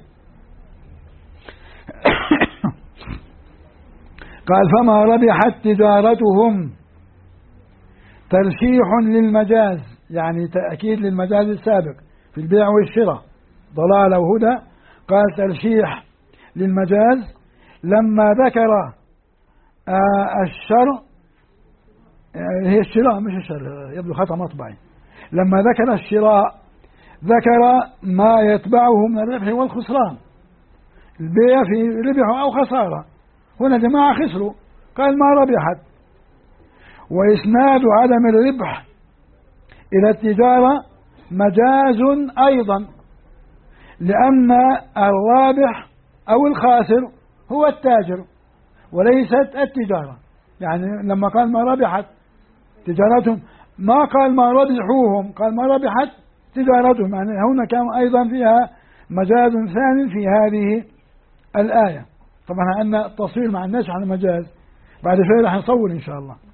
A: قال: فما ربحت تجارتهم، ترشيح للمجاز، يعني تأكيد للمجاز السابق في البيع والشراء، ضلالة وهدى. قال ترشيح للمجاز لما ذكر الشر، هي الشراء مش الشر، يبدو خطأ مطبعي. لما ذكر الشراء ذكر ما يتبعه من الربح والخسران، البيع في ربح أو خسارة. هنا جماعة خسروا، قال ما ربحت. وإسناد عدم الربح إلى التجارة مجاز أيضا، لأن الرابح أو الخاسر هو التاجر وليست التجارة. يعني لما قال ما ربحت تجارتهم ما قال ما ربحوهم، قال ما ربحت تجارتهم. يعني هنا كان أيضا فيها مجاز ثاني في هذه الآية. طبعا أن التصوير مع الناس عن المجاز بعد شوية راح نصور إن شاء الله.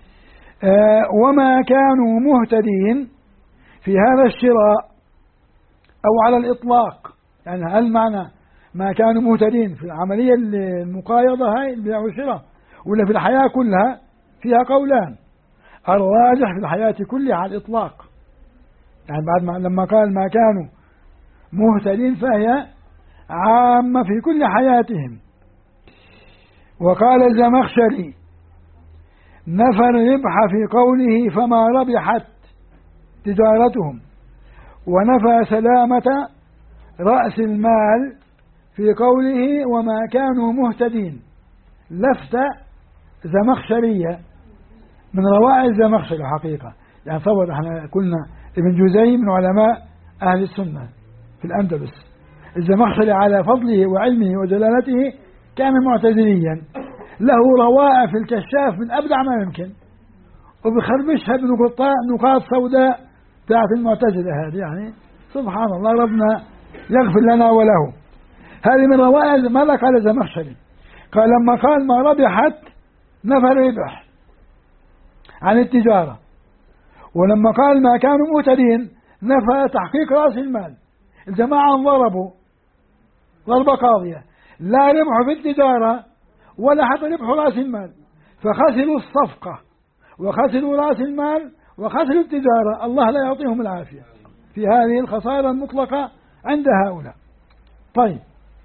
A: وما كانوا مهتدين في هذا الشراء أو على الإطلاق، يعني هل معنى ما كانوا مهتدين في العملية المقايضة هاي البيع والشراء، ولا في الحياة كلها؟ فيها قولان. الراجح في الحياة كلها على الإطلاق، يعني بعد ما لما قال ما كانوا مهتدين فهي عامة في كل حياتهم. وقال الزمخشري: نفى الربح في قوله فما ربحت تجارتهم، ونفى سلامة رأس المال في قوله وما كانوا مهتدين. لفتة زمخشرية من روائع الزمخشري حقيقة. يعني صور احنا قلنا ابن جزي من علماء أهل السنة في الأندلس. الزمخشري على فضله وعلمه وجلالته كان معتزليا، له روائع في الكشاف من أبدع ما يمكن، وبخربشها بنقاط سوداء بتاعت المعتزلة هذه. يعني سبحان الله، ربنا يغفر لنا وله. هذه من روائع. ماذا قال الزمخشري؟ قال لما قال ما ربحت نفى الربح عن التجارة، ولما قال ما كانوا مهتدين نفى تحقيق رأس المال. الجماعة ضربوا ضربة قاضية، لا ربح في التجارة ولا حتى ربح رأس المال، فخسروا الصفقة وخسروا رأس المال وخسروا التجارة. الله لا يعطيهم العافية في هذه الخسارة المطلقة عند هؤلاء. طيب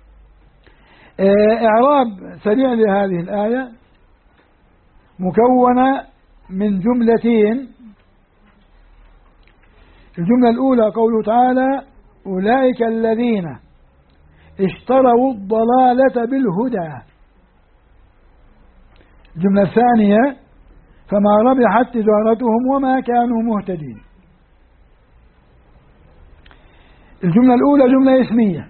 A: إعراب سريع لهذه الآية مكونة من جملتين. الجملة الأولى قوله تعالى أولئك الذين اشتروا الضلالة بالهدى. الجملة الثانية فما ربحت تجارتهم وما كانوا مهتدين. الجملة الأولى جملة اسمية،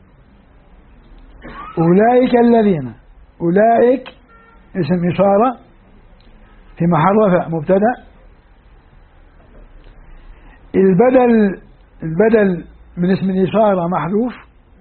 A: أولئك الذين، أولئك اسم إشارة في محل رفع مبتدأ، البدل من اسم الإشارة محذوف،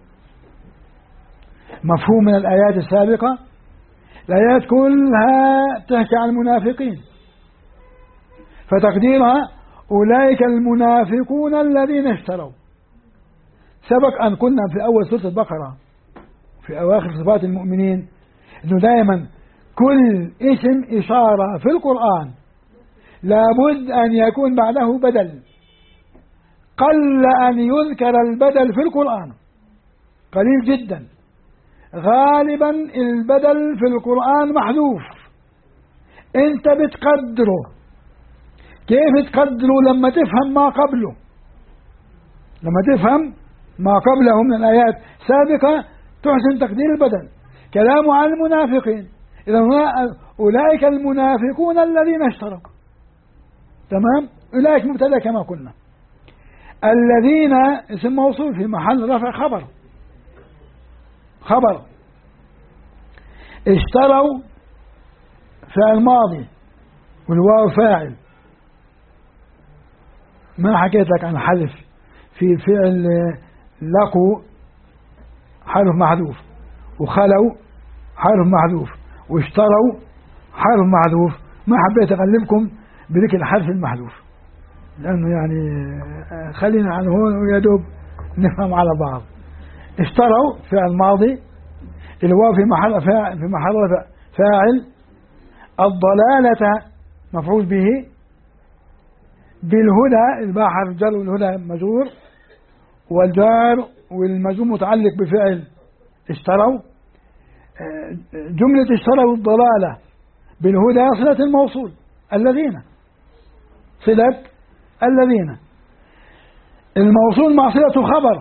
A: مفهوم من الآيات السابقة. الآيات كلها تحكي عن المنافقين، فتقديرها أولئك المنافقون الذين اشتروا. سبق أن قلنا في أول سورة البقرة في أواخر صفات المؤمنين أنه دائما كل اسم إشارة في القرآن لابد أن يكون بعده بدل. قل أن يذكر البدل في القرآن، قليل جدا. غالبا البدل في القرآن محذوف، انت بتقدره. كيف تقدره؟ لما تفهم ما قبله، لما تفهم ما قبله من الآيات السابقة تحسن تقدير البدل. كلامه عن المنافقين، إذا أولئك المنافقون الذين اشتروا، تمام. أولئك مبتدأ كما قلنا، الذين اسم موصول في محل رفع خبر. اشتروا فعل ماضي والواو فاعل. ما حكيت لك عن حذف في فعل لقوا حرف محذوف، وخلوا حرف محذوف، واشتروا حرف محذوف. ما حبيت أغلبكم بذكر الحرف المحذوف لأنه يعني خلينا عن هون ويدوب نفهم على بعض. اشتروا فعل ماضي، الواو في محل فاعل. الضلالة مفعول به. بالهدى الباء حرف جر والهدى مجرور، والجار والمجرور متعلق بفعل اشتروا. جملة اشتروا الضلالة بالهدى صلة الموصول الذين، صلة الذين. الموصول مع صلة خبر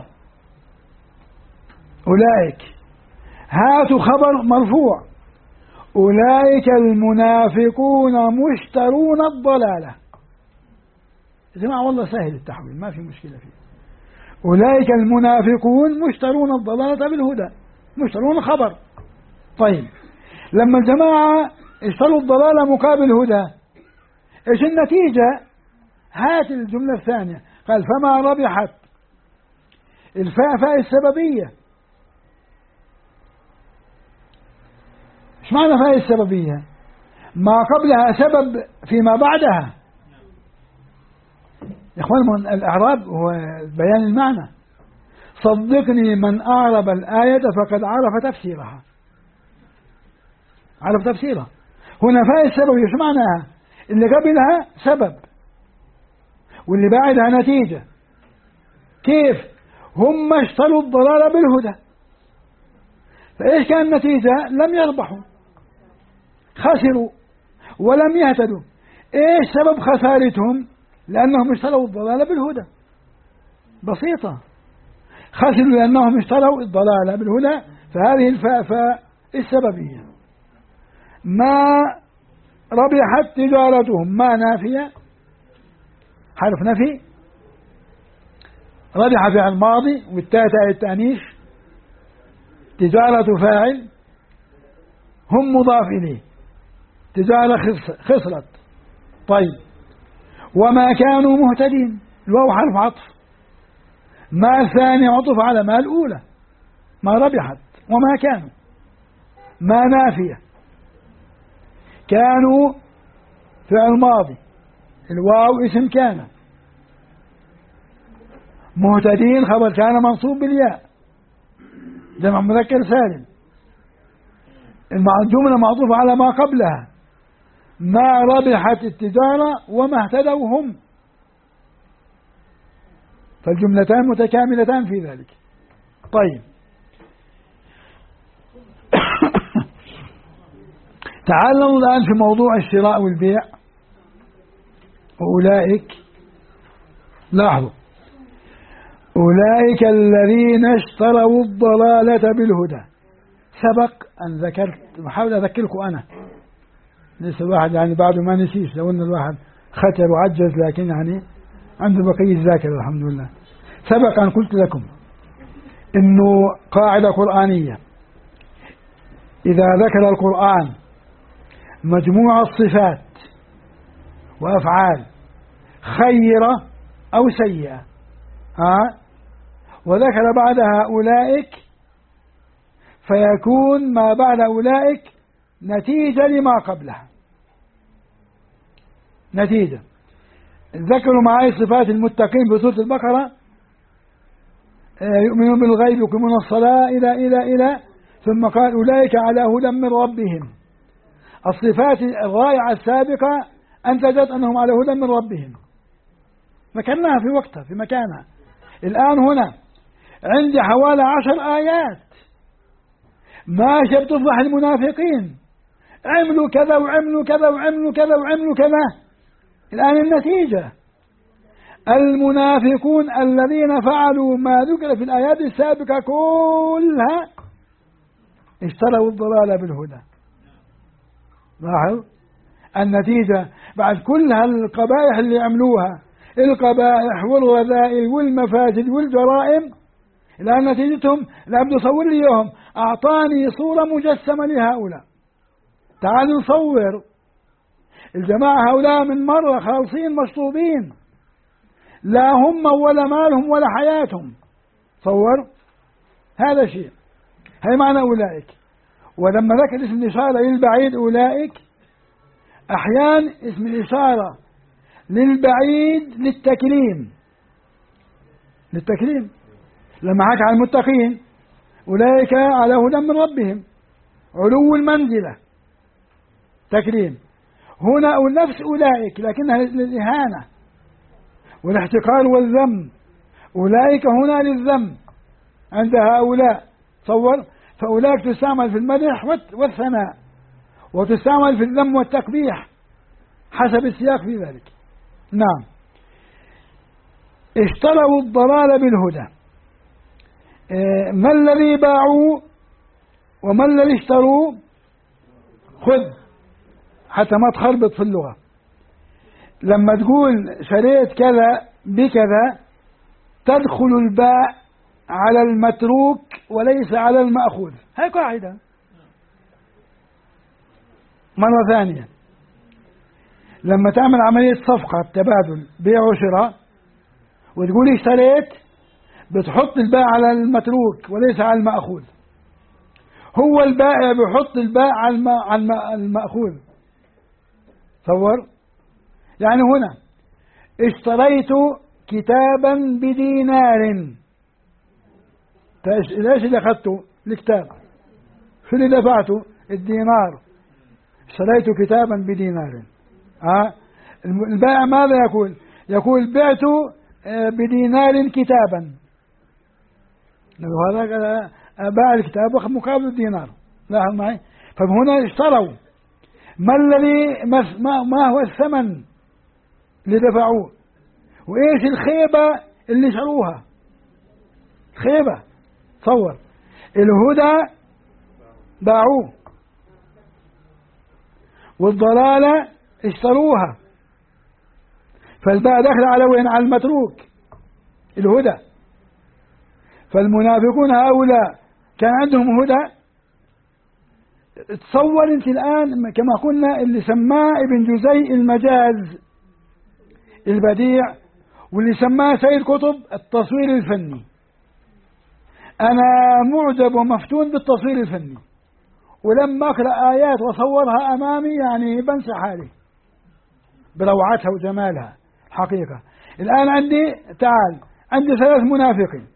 A: أولئك، هاتوا خبر مرفوع. أولئك المنافقون مشترون الضلالة. يا جماعة والله سهل التحويل، ما في مشكلة فيه. أولئك المنافقون مشترون الضلالة بالهدى، مشترون خبر. طيب لما الجماعة اشتروا الضلالة مقابل الهدى، ايش النتيجة؟ هات الجملة الثانية، قال فما ربحت. الفاء فاء السببية. ايش معنى فاء السببية؟ ما قبلها سبب فيما بعدها. يا اخوان الإعراب هو بيان المعنى. صدقني من أعرب الآية فقد عرف تفسيرها. عرف تفسيرها. هنا فاء السببية ايش معناها؟ اللي قبلها سبب واللي بعدها نتيجة. كيف؟ هم اشتروا الضلال بالهدى، فإيش كان النتيجة؟ لم يربحوا، خسروا ولم يهتدوا. إيش سبب خسارتهم؟ لأنهم اشتروا الضلال بالهدى. بسيطة، خسروا لأنهم اشتروا الضلال بالهدى. فهذه الفاء فاء السببية. ما ربحت تجارتهم، ما نافية حرف نفي. ربح فعل ماضي والتاء تاء التأنيث. تجارة فاعل، هم مضاف إليه. تجارة خسرت. طيب وما كانوا مهتدين، الواو حرف عطف. ما الثاني عطف على ما الأولى. ما ربحت وما كانوا، ما نافية. كانوا فعل ماضي، الواو اسم كان. مهتدين خبر كان منصوب بالياء، جمع مذكر سالم. الجملة معطوفة على ما قبلها. ما ربحت التجارة وما اهتدوا هم، فالجملتان متكاملتان في ذلك. طيب تعالوا الآن في موضوع الشراء والبيع. أولئك، لاحظوا، أولئك الذين اشتروا الضلالة بالهدى. سبق أن ذكرت، بحاول أذكركم أنا، لسه الواحد يعني بعده ما نسيش، لو أن الواحد ختر وعجز لكن يعني عنده بقية ذاكرة الحمد لله. سبق أن قلت لكم إنه قاعدة قرآنية: إذا ذكر القرآن مجموعة صفات وأفعال خيرة أو سيئة. وذكر بعدها أولئك، فيكون ما بعد أولئك نتيجة لما قبلها. نتيجة. ذكروا معي صفات المتقين في سورة البقرة: يؤمنون بالغيب يقيمون الصلاة إلى ثم قال أولئك على هدى من ربهم. الصفات الرائعة السابقة أنتجت أنهم على هدى من ربهم، ذكرناها في وقتها في مكانها. الآن هنا عندي حوالي 10 آيات ماشية بتفضح المنافقين، عملوا كذا وعملوا كذا وعملوا كذا وعملوا كذا. الآن النتيجة: المنافقون الذين فعلوا ما ذكر في الآيات السابقة كلها اشتروا الضلال بالهدى. لاحظ النتيجة بعد كل هالقبائح اللي عملوها، القبائح والرذائل والمفاسد والجرائم، الآن نتيجتهم العبد يصور لي إياهم، أعطاني صورة مجسمة لهؤلاء. تعالوا نصور الجماعة هؤلاء من مرة خالصين مشطوبين، لا هم ولا مالهم ولا حياتهم. صور هذا شيء. هي معنى أولئك. ولما ذكر اسم الإشارة للبعيد أولئك، أحيانا اسم الإشارة للبعيد للتكريم. لما حكى عن المتقين أولئك على هدى من ربهم، علو المنزلة، تكريم. هنا نفس أولئك لكنها للإهانة والاحتقار والذم. أولئك هنا للذم عند هؤلاء. تصور، فأولئك تستعمل في المدح والثناء، وتستعمل في الذم والتقبيح حسب السياق في ذلك. نعم. اشتروا الضلال بالهدى. ما الذي باعوا وما الذي اشتروا؟ خذ حتى ما تخربط في اللغة. لما تقول شريت كذا بكذا تدخل الباء على المتروك وليس على المأخوذ. هاي قاعدة. مرة ثانية، لما تعمل عملية صفقة تبادل بيع وشراء وتقول اشتريت، بتحط الباء على المتروك وليس على المأخوذ. هو البائع بيحط الباء على المأخوذ. تصور، يعني هنا اشتريت كتابا بدينار. ليش اللي أخذته؟ الكتاب. شو اللي دفعته؟ الدينار. اشتريت كتابا بدينار. البائع ماذا يقول؟ يقول بعت بدينار كتابا. هذا باع الكتاب واخذ مقابل الدينار. لاحظ معي. فهنا اشتروا. ما هو الثمن اللي دفعوه؟ وايش الخيبة اللي شروها؟ خيبة. تصور، الهدى باعوه والضلالة اشتروها. فالباء دخل على وين؟ على المتروك، الهدى. فالمنافقون هؤلاء كان عندهم هدى. تصور انت الآن كما قلنا اللي سماه ابن جزي المجاز البديع، واللي سماه سيد قطب التصوير الفني. أنا معجب ومفتون بالتصوير الفني، ولما أقرأ آيات وصورها أمامي يعني بنسى حالي بروعتها وجمالها حقيقة. الآن عندي 3 منافقين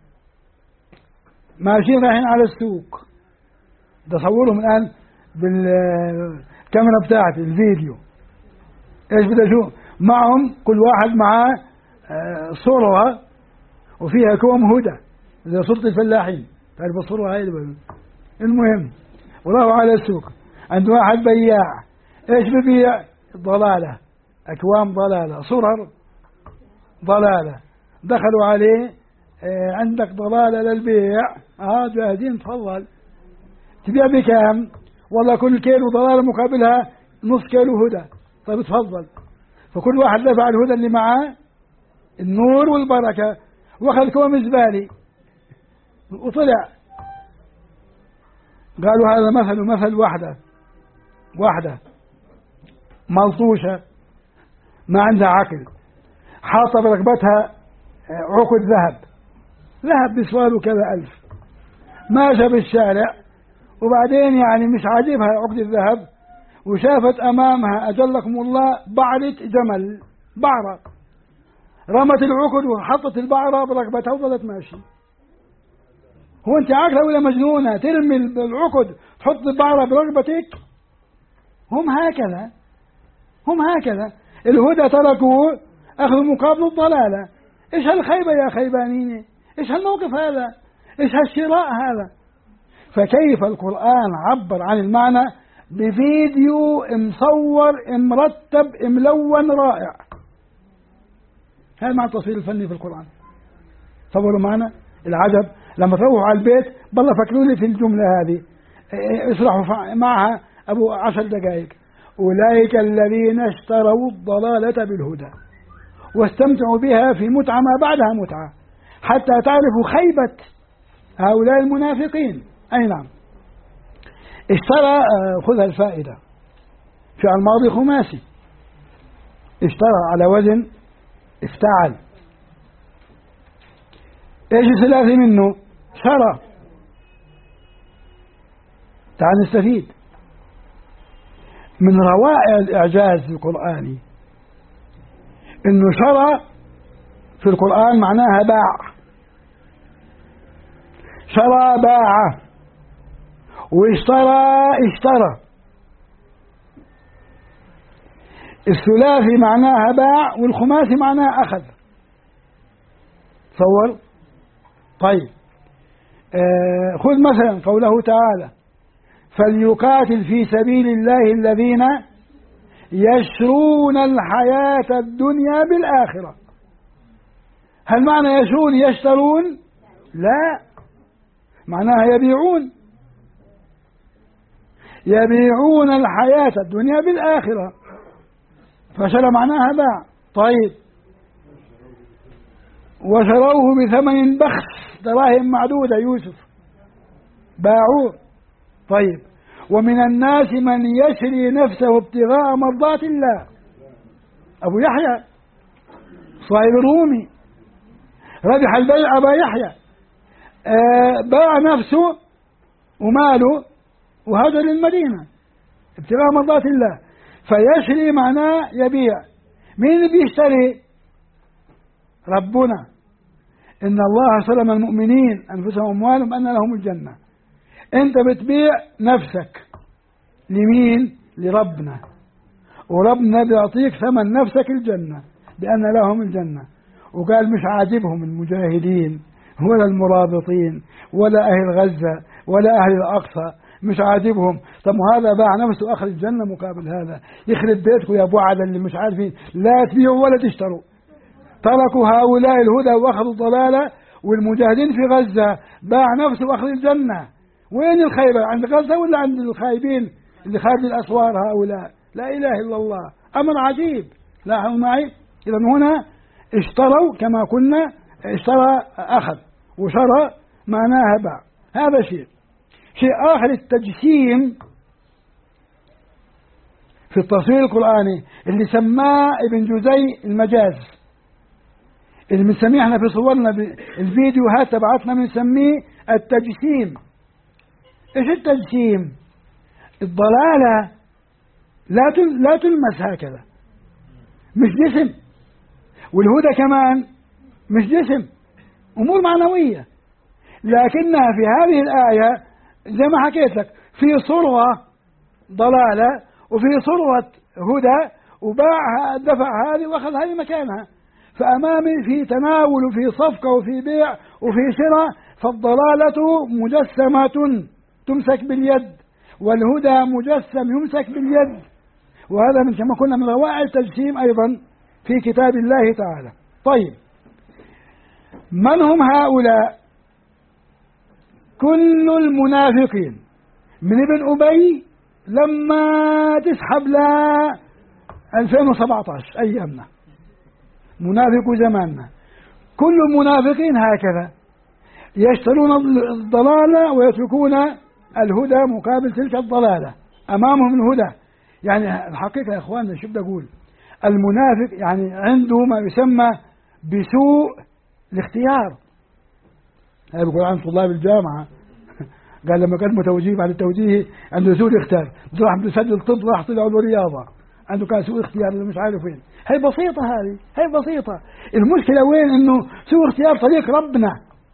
A: ماشيين رايحين على السوق. بصورهم الآن بالكاميرا بتاعتي الفيديو. ايش بدي اشوف؟ معهم كل واحد معاه صورة وفيها كوم هدى زي صورة الفلاحين. تعرف الصورة هاي؟ المهم وراحوا على السوق. عند واحد بياع، ايش ببيع؟ ضلالة، اكوام ضلالة، صور ضلالة. دخلوا عليه، عندك ضلالة للبيع؟ جاهزين، تفضل. تبيع بكام؟ والله كل كيلو ضلالة مقابلها نص كيلو هدى. طيب تفضل. فكل واحد دفع الهدى اللي معاه النور والبركة، واخذ كوم زبالي وطلع. قالوا هذا مثل واحدة ملطوشة ما عندها عقل. حاطة برقبتها عقد ذهب بسواله كذا 1000، ماشى بالشارع وبعدين يعني مش عاجبها عقد الذهب، وشافت أمامها أجلكم الله بعرة جمل، بعرة، رمت العقد وحطت البعرة برقبتها وظلت ماشي. هو أنت عاقلة ولا مجنونة ترمي العقد تحط البعرة برقبتك؟ هم هكذا الهدى تركوا أخذوا مقابل الضلالة. إيش هالخيبة يا خيبانين؟ إيش هالموقف هذا؟ إيش هالشراء هذا؟ فكيف القرآن عبر عن المعنى بفيديو مصور مرتب ملون رائع. هذا معنى التصوير الفني في القرآن. صوروا معنا العجب. لما تروحوا على البيت بالله فكروني في الجملة هذه، اشرحوا معها أبو 10 دقائق. أولئك الذين اشتروا الضلالة بالهدى واستمتعوا بها في متعة ما بعدها متعة، حتى تعرفوا خيبة هؤلاء المنافقين. أي نعم. اشترى، خذها الفائدة، فعل ماضي خماسي، اشترى على وزن افتعل. ايش الثلاثي منه؟ شرى. تعال نستفيد من روائع الإعجاز القرآني إنه شرى في القرآن معناها باع، شرى باع، واشترى. الثلاثي معناها باع والخماسي معناها أخذ. تصور. طيب خذ مثلا قوله تعالى فليقاتل في سبيل الله الذين يشرون الحياة الدنيا بالآخرة. هل معنى يشرون يشترون؟ لا، معناها يبيعون الحياة الدنيا بالآخرة، فشرى معناها باع. طيب وشروه بثمن بخس، دراهم معدودة، يوسف باعوه. طيب ومن الناس من يشري نفسه ابتغاء مرضات الله، أبو يحيى صاحب الرومي ربح البيع أبا يحيى، باع نفسه وماله وهاجر للمدينة ابتغاء مرضات الله. فيشري معناه يبيع. مين اللي بيشتري؟ ربنا. إن الله سلم المؤمنين أنفسهم وأموالهم بأن لهم الجنة. أنت بتبيع نفسك لمين؟ لربنا، وربنا بيعطيك ثمن نفسك الجنة بأن لهم الجنة. وقال مش عاجبهم المجاهدين ولا المرابطين ولا أهل غزة ولا أهل الأقصى، مش عاجبهم. طب وهذا باع نفسه أخذ الجنة مقابل هذا. يخرب بيتكم يا أبو عدل اللي مش عارفين، لا تبيعوا ولا تشتروا. تركوا هؤلاء الهدى وأخذوا الضلالة، والمجاهدين في غزة باع نفسه وأخذ الجنة. وين الخيبة؟ عند غزة ولا عند الخايبين اللي خارج الأسوار هؤلاء؟ لا إله إلا الله، أمر عجيب. لاحظوا معي. إذا هنا اشتروا كما كنا، اشترى أخذ، وشرى معناها باع. هذا شيء آخر. التجسيم في التصوير القرآني اللي سماه ابن جزي المجاز، اللي بنسميه احنا في صورنا الفيديوهات تبعتنا بنسميه التجسيم. ايش التجسيم؟ الضلالة لا تلمس هكذا، مش جسم. والهدى كمان مش جسم، أمور معنوية. لكنها في هذه الآية زي ما حكيت لك في صورة ضلالة وفي صورة هدى، وباعها دفع هذه وأخذ هذه مكانها. فأمامي في تناول وفي صفقة وفي بيع وفي شراء. فالضلالة مجسمة تمسك باليد، والهدى مجسم يمسك باليد. وهذا من كما كنا من روائع التجسيم أيضا في كتاب الله تعالى. طيب من هم هؤلاء؟ كل المنافقين من ابن أبي لما تسحب ل 2017 أيامنا، منافق زماننا، كل المنافقين هكذا يشترون الضلالة ويتركون الهدى مقابل تلك الضلالة. أمامهم الهدى. يعني الحقيقة يا إخواننا شو بدي أقول؟ المنافق يعني عنده ما يسمى بسوء الاختيار. هذا بيقول عن طلاب الجامعة قال لما كان متوجيه بعد التوجيه عنده سوء الاختيار، راح بيسجل طب راح طلع له رياضة، عنده كان سوء اختيار اللي مش عارف وين. هي بسيطة، هي بسيطة. المشكلة وين؟ انه سوء اختيار طريق ربنا،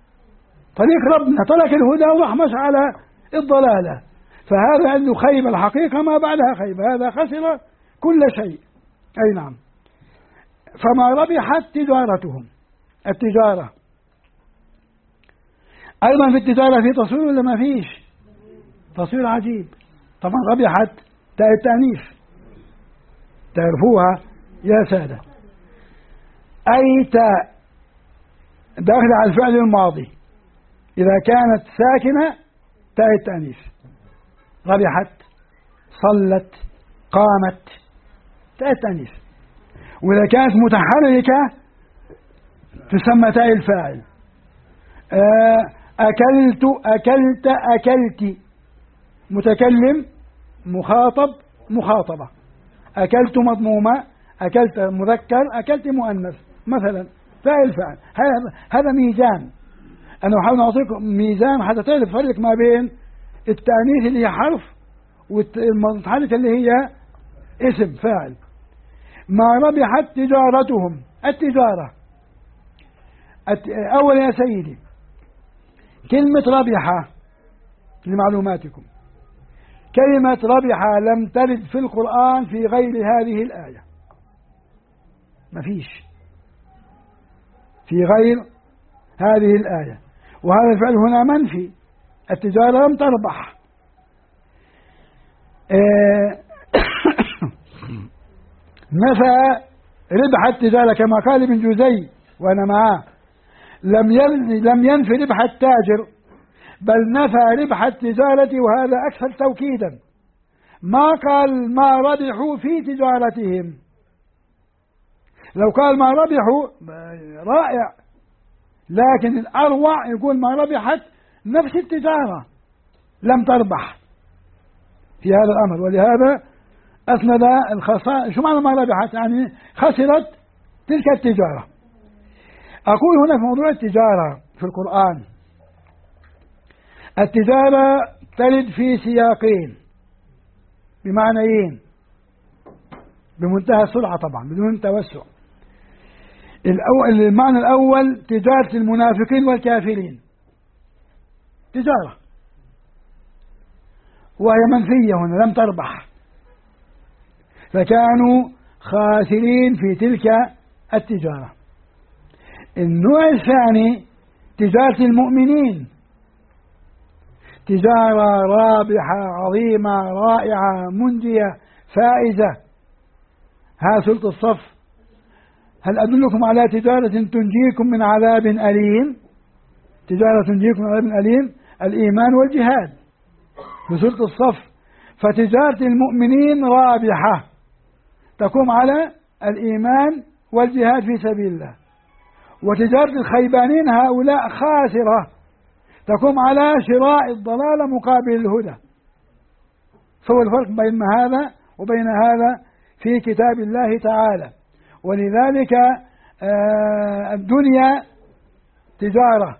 A: ترك الهدى وراح مشى على الضلالة، فهذا عنده خيبة الحقيقة ما بعدها خيبة، هذا خسر كل شيء. أي نعم. فما ربحت تجارتهم. التجارة أيضا، في التجارة في تصوير ولا ما فيش؟ تصوير عجيب. طبعا ربحت تاء التأنيث تعرفوها يا سادة، أي تاء داخل على الفعل الماضي إذا كانت ساكنة تاء التأنيث، ربحت، صلت، قامت، تاء التأنيث. وإذا كانت متحركة تسمى تاء الفاعل. أكلت، أكلت، أكلت، متكلم، مخاطب، مخاطبة. أكلت مضمومة، أكلت مذكر، أكلت مؤنث مثلا، تاء الفاعل. هذا ميزان. أنا أحاول أعطيكم ميزان حتى تعرف فرق ما بين التأنيث اللي هي حرف والمتحركة اللي هي اسم فاعل. ما ربحت تجارتهم. التجارة أولا يا سيدي كلمة ربحة لمعلوماتكم، كلمة ربحة لم ترد في القرآن في غير هذه الآية، ما فيش في غير هذه الآية. وهذا الفعل هنا منفي، التجارة لم تربح. نفى ربح التجارة كما قال ابن جوزي وأنا معاه، لم ينفي ربح التاجر، بل نفى ربح التجارة، وهذا أكثر توكيدا. ما قال ما ربحوا في تجارتهم. لو قال ما ربحوا رائع، لكن الأروع يقول ما ربحت نفس التجارة لم تربح في هذا الأمر. ولهذا أسند الخسارة. شو معنى ما ربحت؟ يعني خسرت تلك التجارة. أقول هنا في موضوع التجارة في القرآن، التجارة ترد في سياقين بمعنيين بمنتهى السرعة طبعا بدون توسع. المعنى الأول تجارة المنافقين والكافرين، تجارة وهي منفية هنا لم تربح، فكانوا خاسرين في تلك التجارة. النوع الثاني تجارة المؤمنين، تجارة رابحة عظيمة رائعة منجية فائزة. ها سورة الصف: هل أدلكم على تجارة تنجيكم من عذاب أليم؟ تجارة تنجيكم من عذاب أليم، الإيمان والجهاد في سورة الصف. فتجارة المؤمنين رابحة تقوم على الإيمان والجهاد في سبيل الله، وتجارة الخيبانين هؤلاء خاسرة تقوم على شراء الضلال مقابل الهدى. فهو الفرق بين هذا وبين هذا في كتاب الله تعالى. ولذلك الدنيا تجارة.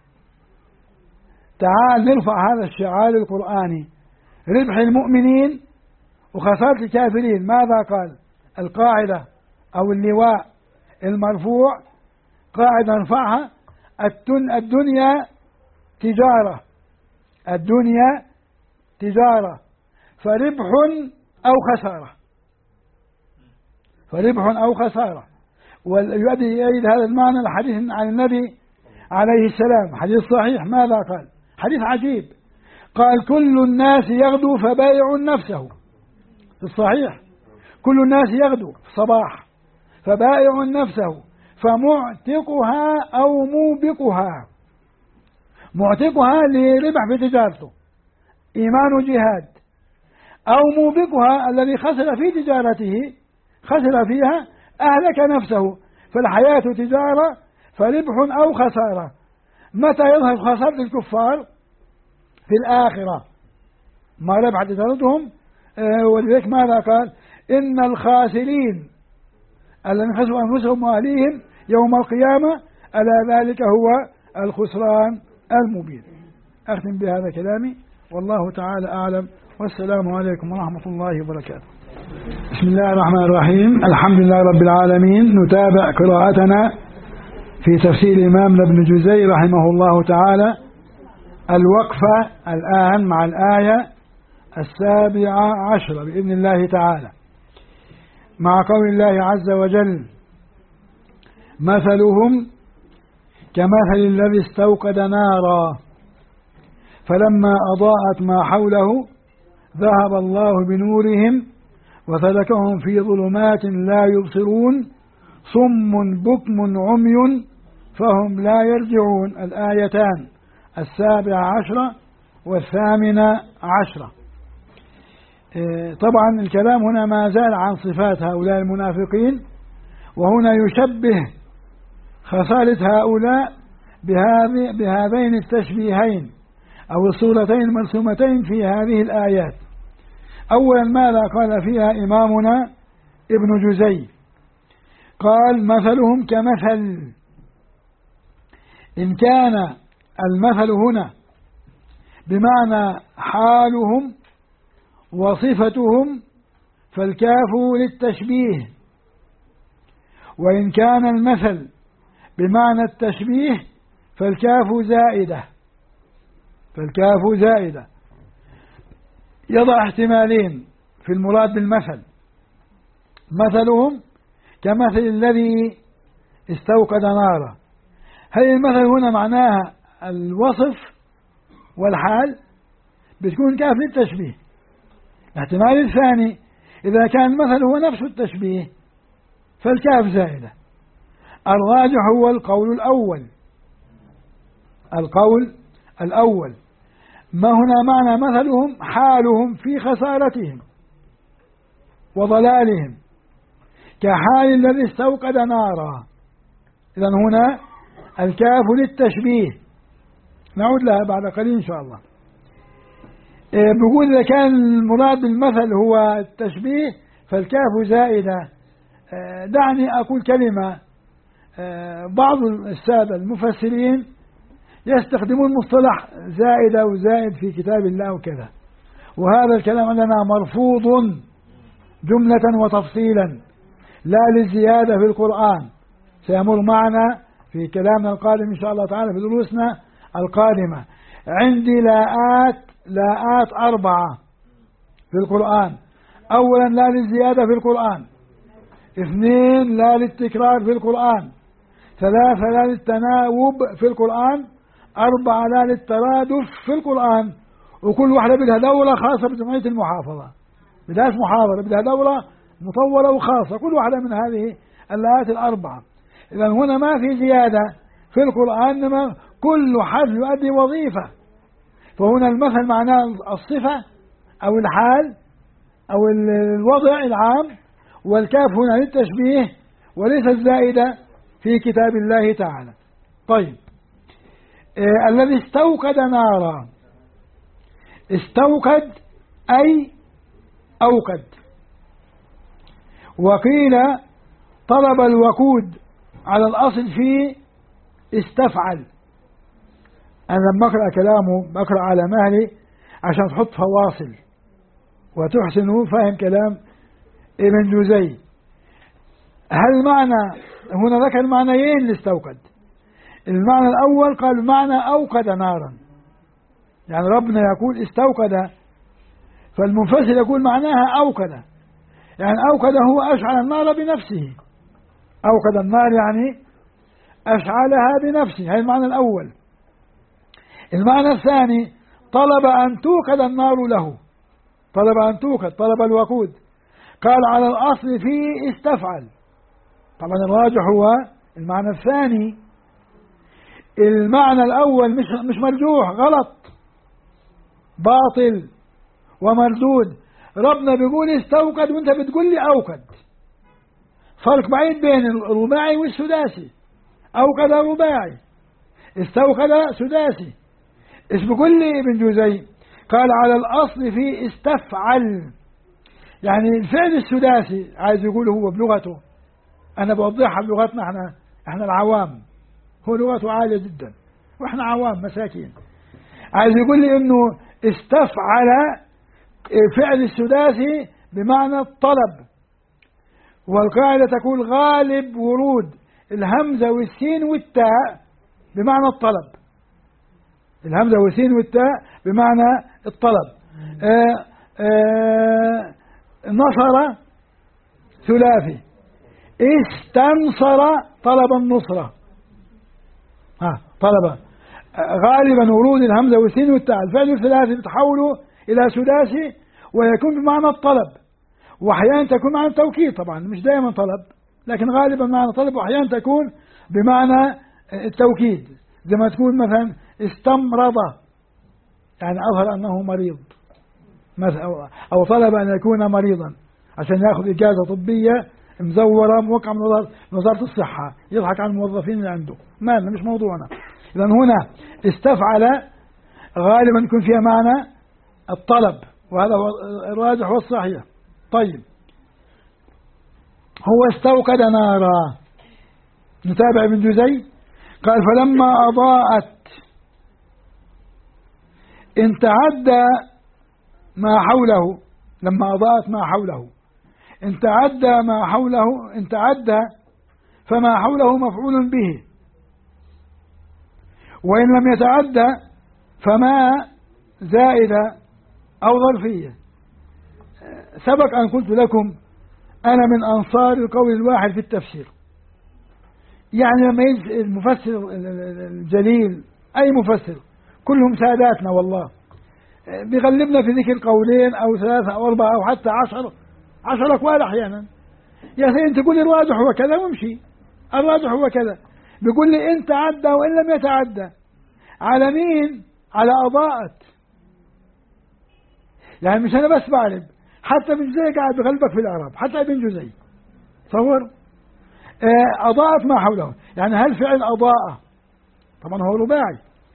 A: تعال نرفع هذا الشعار القرآني: ربح المؤمنين وخسارة الكافرين. ماذا قال؟ القاعدة أو اللواء المرفوع قاعدة نرفعها: الدنيا تجارة، الدنيا تجارة، فربح أو خسارة، فربح أو خسارة. ويؤدي إلى هذا المعنى الحديث عن النبي عليه السلام، حديث صحيح. ماذا قال؟ حديث عجيب. قال: كل الناس يغدو فبايع نفسه، في الصحيح: كل الناس يغدو في الصباح فبائع نفسه فمعتقها أو موبقها. معتقها لربح في تجارته، إيمان وجهاد، أو موبقها الذي خسر في تجارته، خسر فيها أهلك نفسه. فالحياة تجارة، فربح أو خسارة. متى يظهر خسارة الكفار؟ في الآخرة، ما ربح تجارتهم. ولذلك ماذا قال؟ إن الخاسرين الذين خسروا أنفسهم وأهليهم يوم القيامة ألا ذلك هو الخسران المبين. أختم بهذا كلامي والله تعالى أعلم، والسلام عليكم ورحمة الله وبركاته. بسم الله الرحمن الرحيم. الحمد لله رب العالمين. نتابع قراءتنا في تفسير الإمام ابن جزي رحمه الله تعالى. الوقفة الآن مع الآية 17 بإذن الله تعالى، مع قول الله عز وجل: مثلهم كمثل الذي استوقد نارا فلما أضاءت ما حوله ذهب الله بنورهم وتركهم في ظلمات لا يبصرون صم بكم عمي فهم لا يرجعون. الآيتان 17 و18. طبعا الكلام هنا ما زال عن صفات هؤلاء المنافقين، وهنا يشبه خصالة هؤلاء بهذين التشبيهين أو الصورتين المرسومتين في هذه الآيات. أولا ماذا قال فيها إمامنا ابن جزي؟ قال: مثلهم كمثل. إن كان المثل هنا بمعنى حالهم وصفتهم فالكاف للتشبيه، وإن كان المثل بمعنى التشبيه فالكاف زائدة. يضع احتمالين في المراد بالمثل: مثلهم كمثل الذي استوقد نارا. هل المثل هنا معناها الوصف والحال؟ بتكون كاف للتشبيه. الاحتمال الثاني: إذا كان المثل هو نفس التشبيه فالكاف زائدة. الراجح هو القول الأول. ما هنا معنى مثلهم حالهم في خسارتهم وضلالهم كحال الذي استوقد نارا. إذن هنا الكاف للتشبيه، نعود لها بعد قليل إن شاء الله. بيقول إذا كان المراد بالمثل هو التشبيه فالكاف زائدة. دعني أقول كلمة. بعض السادة المفسرين يستخدمون مصطلح زائدة وزائد في كتاب الله وكذا، وهذا الكلام عندنا مرفوض جملة وتفصيلا، لا للزيادة في القرآن. سيمر معنا في كلامنا القادم إن شاء الله تعالى في دروسنا القادمة. عندي لاءات 4 في القرآن. أولا لا للزيادة في القرآن، 2 لا للتكرار في القرآن، 3 لا للتناوب في القرآن، 4 لا للترادف في القرآن. وكل واحدة بدها دورة خاصة بجمعية المحافظة، بدهاش محاضرة، بدها دورة مطولة وخاصة كل واحدة من هذه الآيات 4. إذا هنا ما في زيادة في القرآن، إنما كل حرف يؤدي وظيفة. فهنا المثل معناه الصفة أو الحال أو الوضع العام، والكاف هنا للتشبيه وليس الزائدة في كتاب الله تعالى. طيب، الذي استوقد نارا، استوقد أي أوقد. وقيل طلب الوقود على الأصل في استفعل. أنا لما أقرأ كلامه بقرأ على مهلي عشان تحط فواصل وتحسنوا فهم كلام ابن جزي. هل معنى هنا ذكر معنيين لاستوقد؟ المعنى الأول قال معنى أوقد نارا، يعني ربنا يقول استوقد، فالمفسر يقول معناها أوقد، يعني أوقد هو أشعل النار بنفسه. أوقد النار يعني أشعلها بنفسه، هذا المعنى الأول. المعنى الثاني طلب أن توقد النار له، طلب أن توقد، طلب الوقود. قال على الأصل في استفعل. طبعا الراجح هو المعنى الثاني. المعنى الأول مش مرجوح، غلط، باطل ومردود. ربنا بيقول استوقد وانت بتقول لي أوقد. فرق بعيد بين الرباعي والسداسي. أوقد رباعي، استوقد سداسي. ايش بيقول لي ابن جزي؟ قال على الأصل في استفعل، يعني الفعل السداسي عايز يقول هو بلغته أنا بوضحها بلغتنا احنا العوام، هو لغته عالية جدا واحنا عوام مساكين. عايز يقول لي انه استفعل فعل السداسي بمعنى الطلب، والقاعدة تقول غالب ورود الهمزة والسين والتاء بمعنى الطلب، الهمزة والسين والتاء بمعنى الطلب. نصر ثلاثي، استنصر طلب النصرة، طلب. غالبا ورود الهمزة والسين والتاء الفعل الثلاثي بتحوله إلى سداسي ويكون بمعنى الطلب، وأحيانا تكون معنى التوكيد، طبعا مش دائما طلب لكن غالبا معنى طلب، وأحيانا تكون بمعنى التوكيد، زي ما تكون مثلا استمرض يعني أظهر أنه مريض مثلا، أو طلب أن يكون مريضا عشان يأخذ إجازة طبية مزورة موقعة من وزارة الصحة، يضحك على الموظفين اللي عنده. مالنا مش موضوعنا. إذن هنا استفعل غالبا يكون فيها معنى الطلب، وهذا هو الراجح والصحيح. طيب، هو استوقد نارا. نتابع ابن جزي قال فلما أضاءت إن تعدى ما حوله، لما أضاءت ما حوله إن تعدى ما حوله، إن تعدى فما حوله مفعول به، وإن لم يتعدى فما زائدة أو ظرفية. سبق أن قلت لكم أنا من أنصار القول الواحد في التفسير، يعني لما يجي المفسر الجليل أي مفسر كلهم ساداتنا والله بيغلبنا في ذكر قولين أو ثلاثة أو أربعة أو حتى 10 أقوال أحيانا. يا أخي أنت تقول لي الراجح هو كذا وامشي، الراجح هو كذا. بيقول لي إن تعدى وإن لم يتعدى، على مين؟ على أضاءت. يعني مش أنا بس بعلم، حتى ابن جزي قاعد بغلبك في الإعراب، حتى ابن جزي تصور أضاءت ما حوله. يعني هل فعل أضاء طبعا هو رباعي،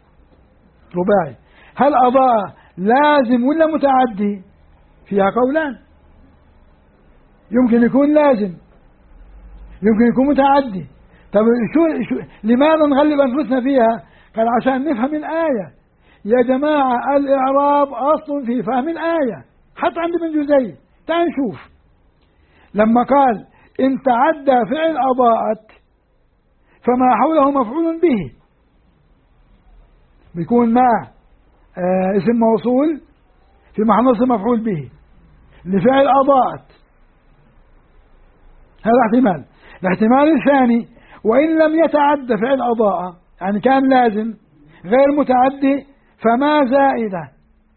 A: هل أضاء لازم ولا متعدي؟ فيها قولان، يمكن يكون لازم، يمكن يكون متعدي. طب شو لماذا نغلب أنفسنا فيها؟ قال عشان نفهم الآية. يا جماعة الإعراب أصل في فهم الآية، حتى عند ابن جزي. تعال نشوف لما قال إن تعدى فعل أضاءت فما حوله مفعول به، بيكون ما اسم موصول في محل نصب مفعول به لفعل أضاءت. هذا احتمال. الاحتمال الثاني وإن لم يتعدى فعل أضاء، يعني كان لازم غير متعدي، فما زائدة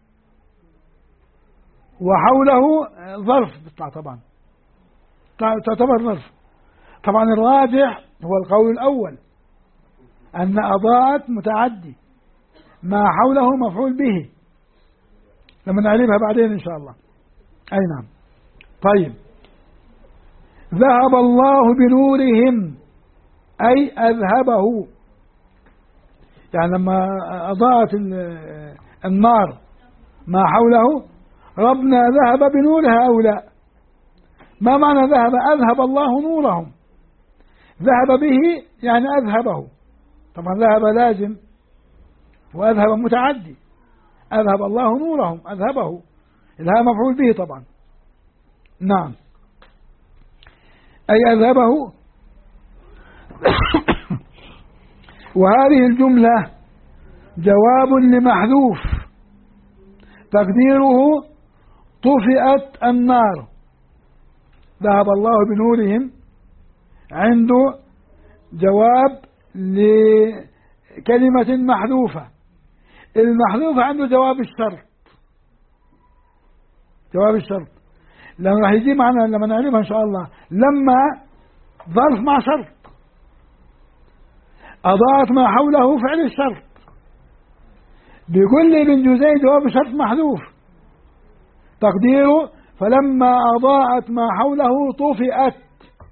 A: وحوله ظرف بتطلع، طبعا تعتبر ظرف. طبعا الراجح هو القول الأول أن أضاءت متعدي ما حوله مفعول به، لما نعرفها بعدين إن شاء الله. أي نعم. طيب، ذهب الله بنورهم أي أذهبه، يعني لما أضاءت النار ما حوله ربنا ذهب بنور هؤلاء. ما معنى ذهب؟ أذهب الله نورهم. ذهب به يعني أذهبه، طبعا ذهب لازم وأذهب متعدي. أذهب الله نورهم، أذهبه الها مفعول به طبعا. نعم، أي أذهبه. وهذه الجملة جواب لمحذوف تقديره طفئت النار. ذهب الله بنورهم عنده جواب لكلمة محذوفة. المحذوفة عنده جواب الشرط، جواب الشرط لما راح يجي معنا لما نعرفها إن شاء الله. لما ظرف مع شرط، أضاءت ما حوله فعل الشرط. بيقول لي ابن جزي جواب شرط محذوف تقديره فلما أضاءت ما حوله طفئت.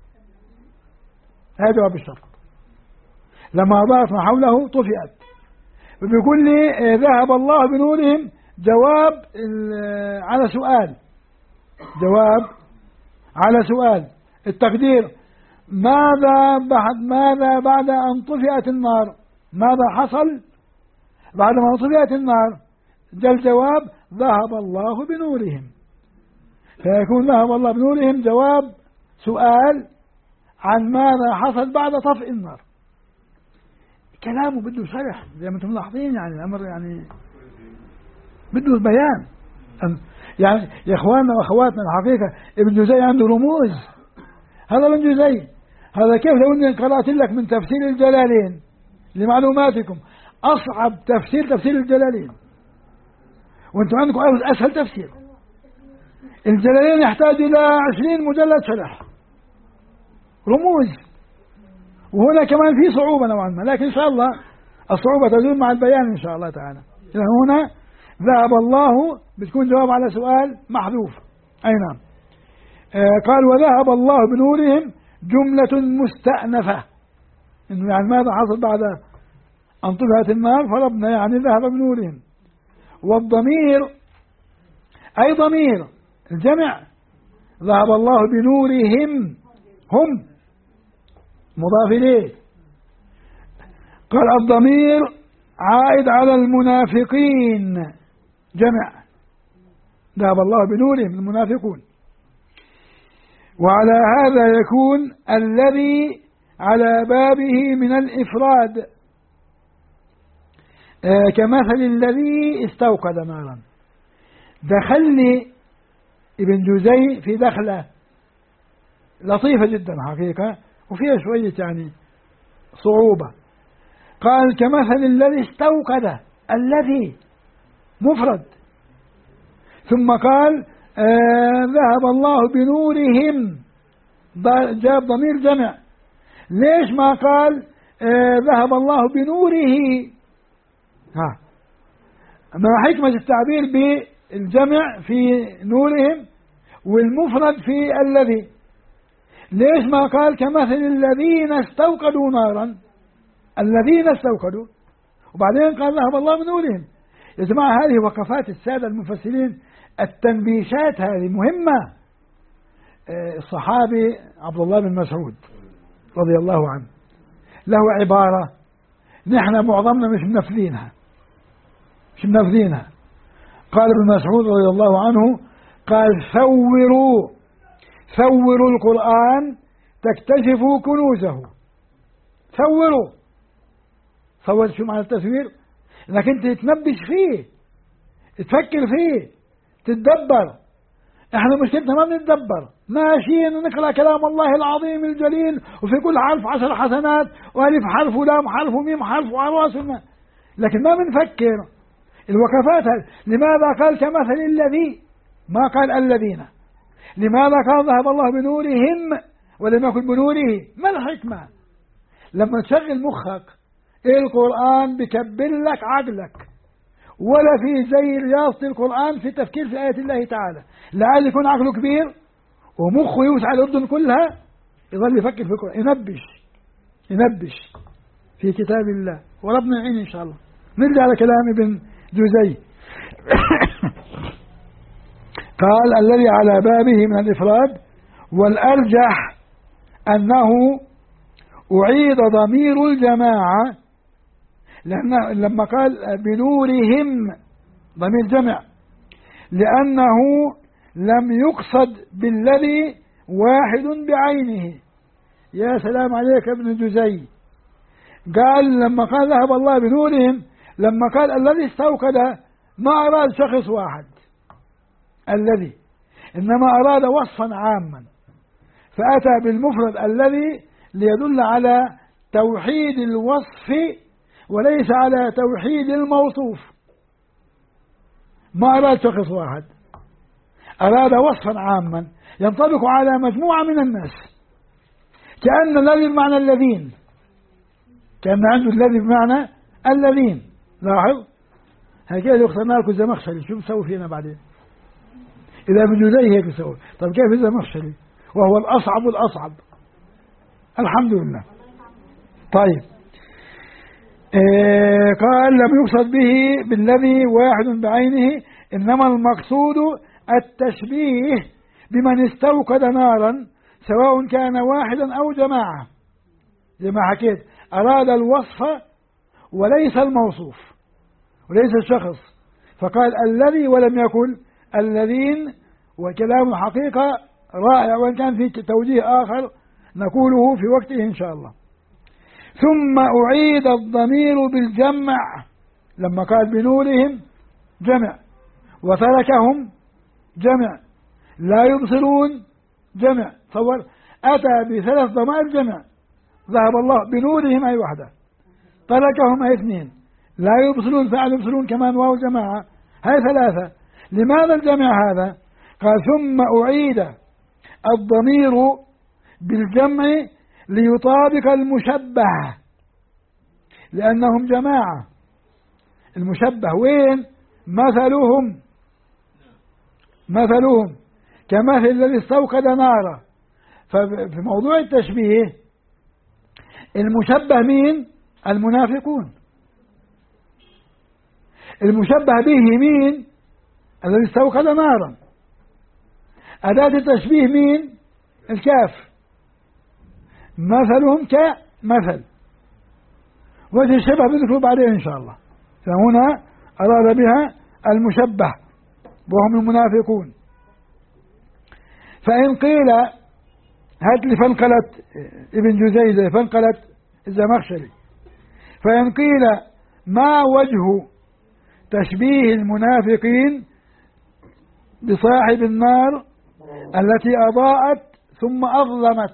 A: هذا جواب الشرط، لما أضاءت ما حوله طفئت. بيقول لي ذهب الله بنورهم جواب على سؤال، جواب على سؤال. التقدير ماذا بعد أن طفئت النار؟ ماذا حصل بعد ما طفئت النار؟ ده الجواب ذهب الله بنورهم. فيكون ذهب الله بنورهم جواب سؤال عن ماذا حصل بعد طفئ النار. كلامه بده شرح زي ما انتم ملاحظين، يعني الأمر يعني بده بيان. يعني يا إخواننا وأخواتنا الحقيقة ابن جوزي عنده رموز. هذا ابن جوزي هذا كيف لو أني قرأت لك من تفسير الجلالين لمعلوماتكم أصعب تفسير الجلالين، وأنتم عندكم أسهل تفسير. الجلالين يحتاج إلى 20 مجلد شرح رموز، وهنا كمان في صعوبة نوعا ما، لكن إن شاء الله الصعوبة تزول مع البيان إن شاء الله تعالى. هنا ذهب الله بتكون جواب على سؤال محذوف. أي نعم. قال وذهب الله بنورهم جملة مستأنفة، إنه يعني ماذا حصل بعد أن طفئت النار؟ فربنا يعني ذهب بنورهم. والضمير أي ضمير الجمع، ذهب الله بنورهم، هم مضاف إليه. قال الضمير عائد على المنافقين، جمع، ذهب الله بنورهم المنافقون. وعلى هذا يكون الذي على بابه من الإفراد كمثل الذي استوقد نارا. دخلني ابن جوزي في دخلة لطيفة جدا حقيقة، وفيها شوية يعني صعوبة. قال كمثل الذي استوقد، الذي مفرد، ثم قال ذهب الله بنورهم، جاب ضمير جمع. ليش ما قال ذهب الله بنوره؟ ما حكمة التعبير بالجمع في نورهم والمفرد في الذي؟ ليش ما قال كمثل الذين استوقدوا نارا، الذين استوقدوا، وبعدين قال ذهب الله بنورهم؟ يا جماعة هذه وقفات السادة المفسرين، التنبيشات هذه مهمة. الصحابي عبد الله بن مسعود رضي الله عنه له عبارة نحن معظمنا مش منفذينها. قال ابن مسعود رضي الله عنه، قال ثوروا القرآن تكتشفوا كنوزه. ثور شو معنى التثوير؟ انك انت تنبش فيه، تفكر فيه، تتدبر. احنا مشكلتنا ما بنتدبر، ماشيين نقرأ كلام الله العظيم الجليل، وفي كل حرف 10 حسنات، والف حرف ولام حرف وميم حرف وعلى راسنا، لكن ما بنفكر. الوقفات هذه لماذا قال كمثل الذي ما قال الذين؟ لماذا قال ذهب الله بنورهم ولم يكن بنوره؟ ما الحكمة؟ لما تشغل مخك القرآن بكبل لك عقلك، ولا في زي رياضة القرآن في التفكير في آية الله تعالى. لعل يكون عقله كبير ومخه يوسع الأردن كلها، يظل يفكر في القرآن، ينبش في كتاب الله، وربنا يعين إن شاء الله. نرجع على كلام ابن جوزي. قال الذي على بابه من الإفراد، والأرجح أنه أعيد ضمير الجماعة، لأن لما قال بنورهم ضمير جمع، لأنه لم يقصد بالذي واحد بعينه. يا سلام عليك ابن جوزي. قال لما قال ذهب الله بنورهم، لما قال الذي استوقد ما أراد شخص واحد الذي، إنما أراد وصفا عاما، فأتى بالمفرد الذي ليدل على توحيد الوصف وليس على توحيد الموصوف. ما أراد شخص واحد، أراد وصفا عاما ينطبق على مجموعة من الناس، كأن الذي بمعنى الذين، كأن عنده الذي بمعنى الذين. لاحظ هكذا يخترنا لكم الزمخشري، شو بسوي فينا بعدين إذا ابن جوزي هيك بسوي؟ طب كيف الزمخشري وهو الأصعب؟ الحمد لله. طيب قال لم يقصد به بالذي واحد بعينه، إنما المقصود التشبيه بمن استوقد نارا سواء كان واحدا أو جماعة، زي ما حكيت أراد الوصف وليس الموصوف وليس الشخص، فقال الذي ولم يكن الذين، وكلام الحقيقة رائع، وإن كان في توجيه آخر نقوله في وقته إن شاء الله. ثم أعيد الضمير بالجمع، لما قال بنورهم جمع، وتركهم جمع، لا يبصرون جمع، تصور أتى بثلاث ضمائر جمع، ذهب الله بنورهم أي واحدة، تركهم أي اثنين، لا يبصرون فعل يبصرون كمان واو جماعة، هاي ثلاثة. لماذا الجمع هذا؟ قال ثم أعيد الضمير بالجمع ليطابق المشبه، لأنهم جماعة. المشبه وين؟ مثلهم كمثل الذي استوقد نارا. ففي موضوع التشبيه المشبه مين؟ المنافقون. المشبه به مين؟ الذي استوقد نارا. أداة التشبيه مين؟ الكاف. مثلهم كمثل. وجه الشبه بذكره بعدين إن شاء الله. فهنا أراد بها المشبه وهم المنافقون. فإن قيل هات لي فانقلت ابن جزيزة، فانقلت الزمخشري، فإن قيل ما وجه تشبيه المنافقين بصاحب النار التي أضاءت ثم أظلمت؟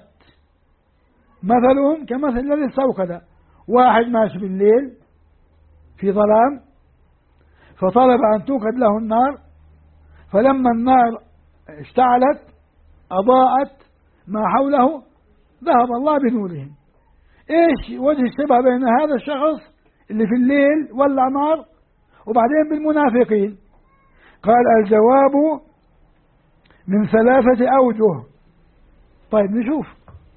A: مثلهم كمثل الذي استوقد، واحد ماشي بالليل في ظلام فطلب أن توقد له النار، فلما النار اشتعلت أضاءت ما حوله ذهب الله بنورهم. ايش وجه الشبه بين هذا الشخص اللي في الليل ولع نار وبعدين بالمنافقين؟ قال الجواب من ثلاثة أوجه. طيب نشوف.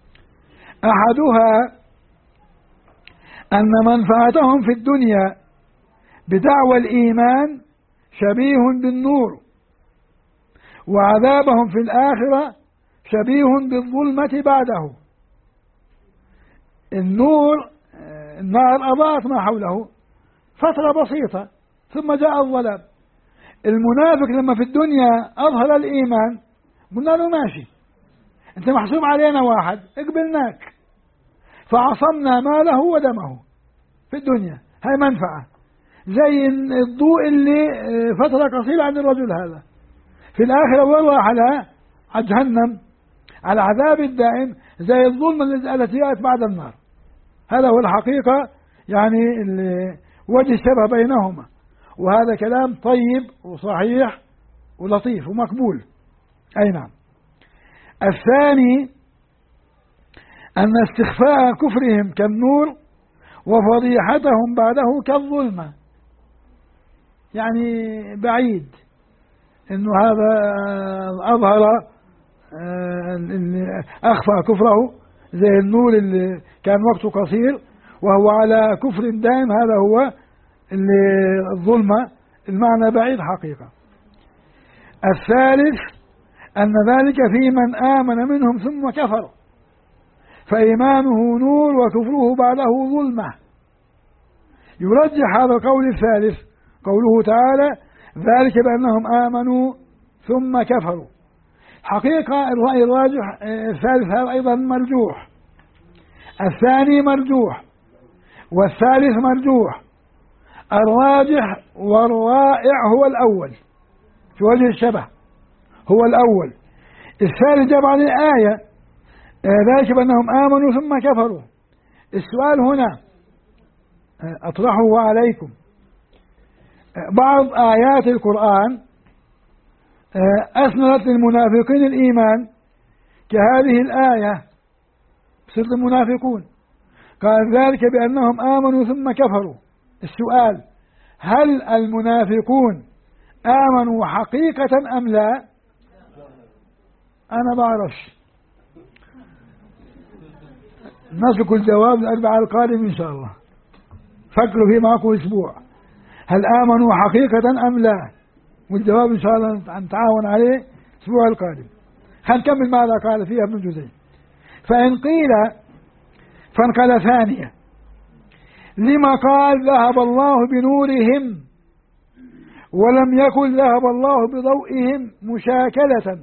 A: أحدها أن منفعتهم في الدنيا بدعوى الإيمان شبيه بالنور، وعذابهم في الآخرة شبيه بالظلمة بعده. النار أضاءت ما حوله فترة بسيطة ثم جاء الظلام. المنافق لما في الدنيا أظهر الإيمان قلنا له ماشي، أنت محسوب علينا واحد، اقبلناك، فعصمنا ماله ودمه في الدنيا، هاي منفعة. زي الضوء اللي فترة قصيرة عند الرجل هذا، في الآخرة وين راح على جهنم، على عذاب الدائم، زي الظلمة التي جاءت بعد النار. هذا هو الحقيقة، يعني وجه الشبه بينهما، وهذا كلام طيب وصحيح ولطيف ومقبول. أي نعم. الثاني أن استخفاء كفرهم كالنور وفضيحتهم بعده كالظلمة، يعني بعيد إنه هذا أظهر أخفى كفره زي النور اللي كان وقته قصير وهو على كفر دائم، هذا هو الظلمة، المعنى بعيد حقيقة. الثالث أن ذلك في من آمن منهم ثم كفر، فإيمانه نور وكفره بعده ظلمة. يرجح هذا القول الثالث قوله تعالى ذلك بأنهم آمنوا ثم كفروا. حقيقة الرأي الراجح الثالث هذا أيضا مرجوح، الثاني مرجوح والثالث مرجوح. الراجح والرائع هو الأول في وجه الشبه، هو الأول. الثالث جاب عن الآية ذلك بأنهم آمنوا ثم كفروا. السؤال هنا أطرحه عليكم، بعض آيات القرآن أثمرت للمنافقين الإيمان كهذه الآية بسورة المنافقون، قال ذلك بأنهم آمنوا ثم كفروا. السؤال هل المنافقون آمنوا حقيقة أم لا؟ أنا بعرفش، نسلك الجواب الأربعاء القادم إن شاء الله، فكروا فيه معكم أسبوع، هل آمنوا حقيقة أم لا؟ والجواب إن شاء الله نتعاون عليه الأسبوع القادم. خلينا نكمل ماذا قال فيها ابن جزي. فإن قيل فانقل ثانية لما قال ذهب الله بنورهم ولم يكن ذهب الله بضوئهم مشاكلة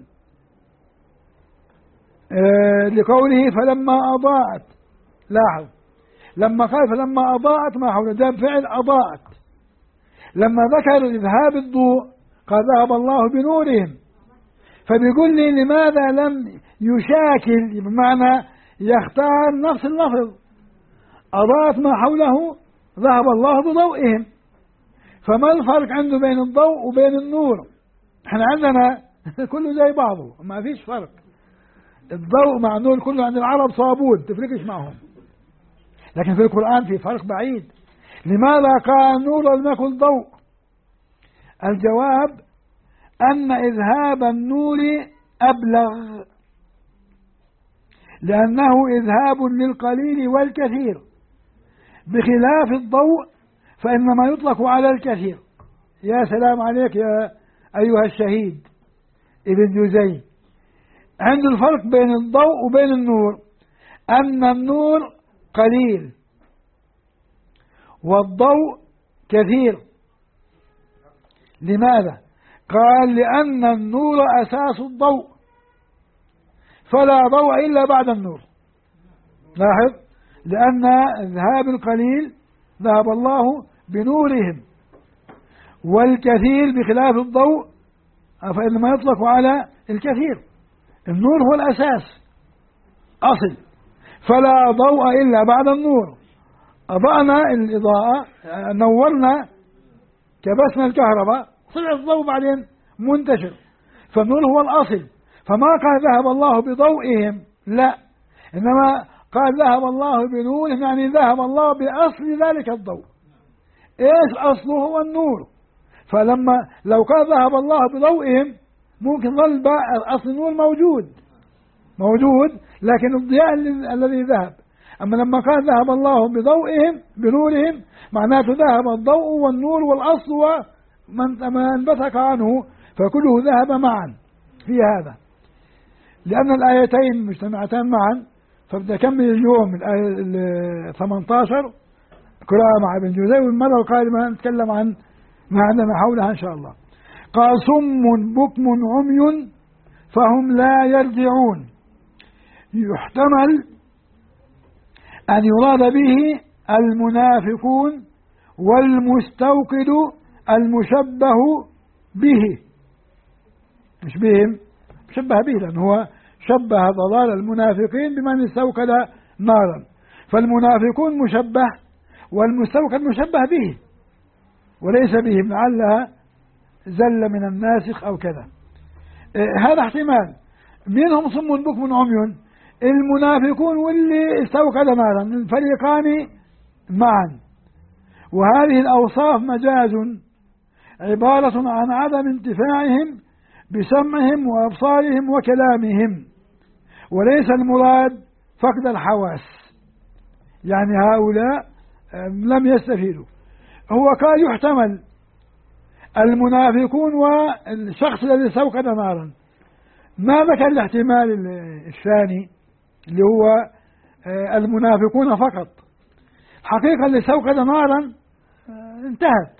A: لقوله فلما أضاءت. لاحظ لما قال فلما أضاءت ما حول ده فعل أضاءت، لما ذكر إذهاب الضوء قال ذهب الله بنورهم، فبيقول لي لماذا لم يشاكل، بمعنى يختار نفس اللفظ أضاءت ما حوله ذهب الله بضوئهم. فما الفرق عنده بين الضوء وبين النور؟ احنا عندنا كله زي بعضه ما فيش فرق، الضوء مع النور كله عند العرب صابون تفرقش معهم، لكن في القرآن في فرق بعيد. لماذا قال النور ولم يكن ضوء؟ الجواب أن إذهاب النور أبلغ، لأنه إذهاب للقليل والكثير، بخلاف الضوء فإنما يطلق على الكثير. يا سلام عليك يا أيها الشهيد ابن جزي. عند الفرق بين الضوء وبين النور أن النور قليل والضوء كثير. لماذا؟ قال لأن النور أساس الضوء، فلا ضوء إلا بعد النور. لاحظ، لأن ذهاب القليل ذهب الله بنورهم، والكثير بخلاف الضوء فإنما يطلق على الكثير. النور هو الأساس أصل، فلا ضوء إلا بعد النور. أضعنا الإضاءة نورنا كبسنا الكهرباء طلع الضوء بعدين منتشر، فالنور هو الأصل. فما قال ذهب الله بضوئهم، لا، إنما قال ذهب الله بنورهم، يعني ذهب الله بأصل ذلك الضوء. إيش أصله؟ هو النور. فلما لو قال ذهب الله بضوئهم ممكن ظل أصل النور موجود لكن الضياء الذي ذهب. أما لما قال ذهب الله بضوئهم بنورهم معناته ذهب الضوء والنور والأصل وما انبثق عنه، فكله ذهب معا في هذا. لأن الآيتين مجتمعتان معا، فبدأ أكمل اليوم الآية 18 قراءة مع ابن جوزي، والمرة القادمة نتكلم عن ما عندنا حولها إن شاء الله. قال صم بكم عمي فهم لا يرجعون. يحتمل أن يراد به المنافقون والمستوقد المشبه به، مش بهم، مشبه به، لأنه هو شبه ضلال المنافقين بمن استوقد نارا، فالمنافقون مشبه والمستوقد مشبه به وليس بهم، لعلها زل من الناسخ أو كذا. هذا احتمال. منهم صم بكم عمي، المنافقون واللي استوقد نارا، الفريقان معا. وهذه الأوصاف مجاز عبارة عن عدم انتفاعهم بسمعهم وأبصارهم وكلامهم، وليس المراد فقد الحواس، يعني هؤلاء لم يستفيدوا. هو قال يحتمل المنافقون والشخص الذي استوقد نارا. ما ذكر الاحتمال الثاني اللي هو المنافقون فقط. حقيقة اللي استوقد نارا انتهت،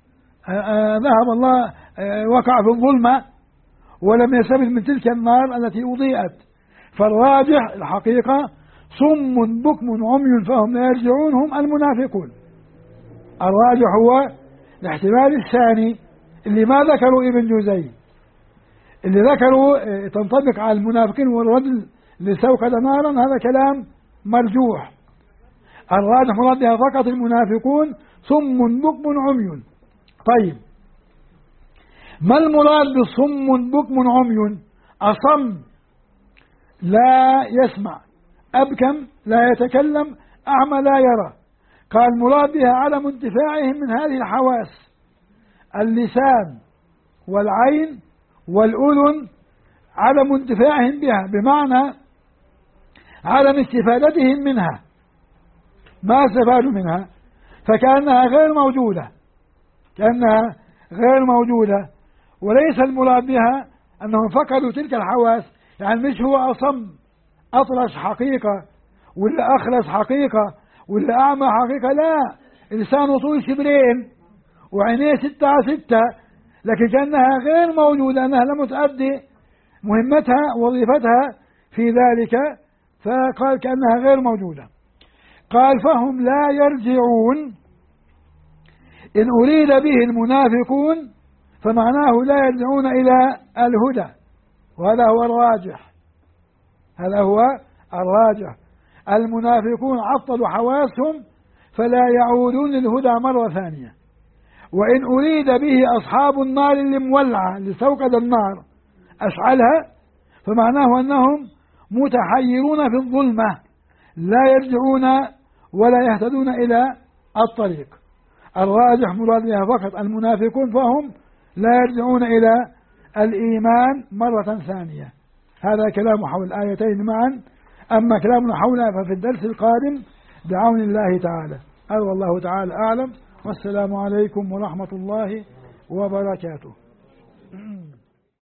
A: ذهب الله، وقع في الظلمة ولم يستفد من تلك النار التي أضيئت. فالراجح الحقيقة صم بكم عمي فهم لا يرجعون هم المنافقون. الراجح هو الاحتمال الثاني اللي ما ذكروا ابن جوزي، اللي ذكروا تنطبق على المنافقين والرجل اللي استوقد نارا، هذا كلام مرجوح. الراجح مرادها فقط المنافقون صم بكم عمي. طيب، ما المراد بصم بكم عمي؟ أصم لا يسمع، أبكم لا يتكلم، أعمى لا يرى. قال المراد بها عدم انتفاعهم من هذه الحواس، اللسان والعين والأذن، عدم انتفاعهم بها، بمعنى عدم استفادتهم منها، ما استفادوا منها، فكأنها غير موجودة، كأنها غير موجودة. وليس المراد بها أنهم فقدوا تلك الحواس، يعني مش هو أصم أطرش حقيقة ولا أخرس حقيقة ولا أعمى حقيقة، لا، لسانه طول شبرين وعينيه 6 على 6، لكن كأنها غير موجودة، أنها لم تؤدي مهمتها وظيفتها في ذلك، فقال كأنها غير موجودة. قال فهم لا يرجعون، إن أريد به المنافقون فمعناه لا يرجعون إلى الهدى، وهذا هو الراجح، هذا هو الراجح. المنافقون عطلوا حواسهم فلا يعودون للهدى مرة ثانية. وإن أريد به أصحاب النار اللي مولعة، اللي توقد النار أشعلها، فمعناه أنهم متحيرون في الظلمة لا يرجعون ولا يهتدون إلى الطريق. الراجح مراد بها فقط المنافقون، فهم لا يرجعون إلى الإيمان مرة ثانية. هذا كلام حول الآيتين معا. أما كلامنا حولها ففي الدرس القادم بعون الله تعالى. هذا والله تعالى أعلم، والسلام عليكم ورحمة الله وبركاته.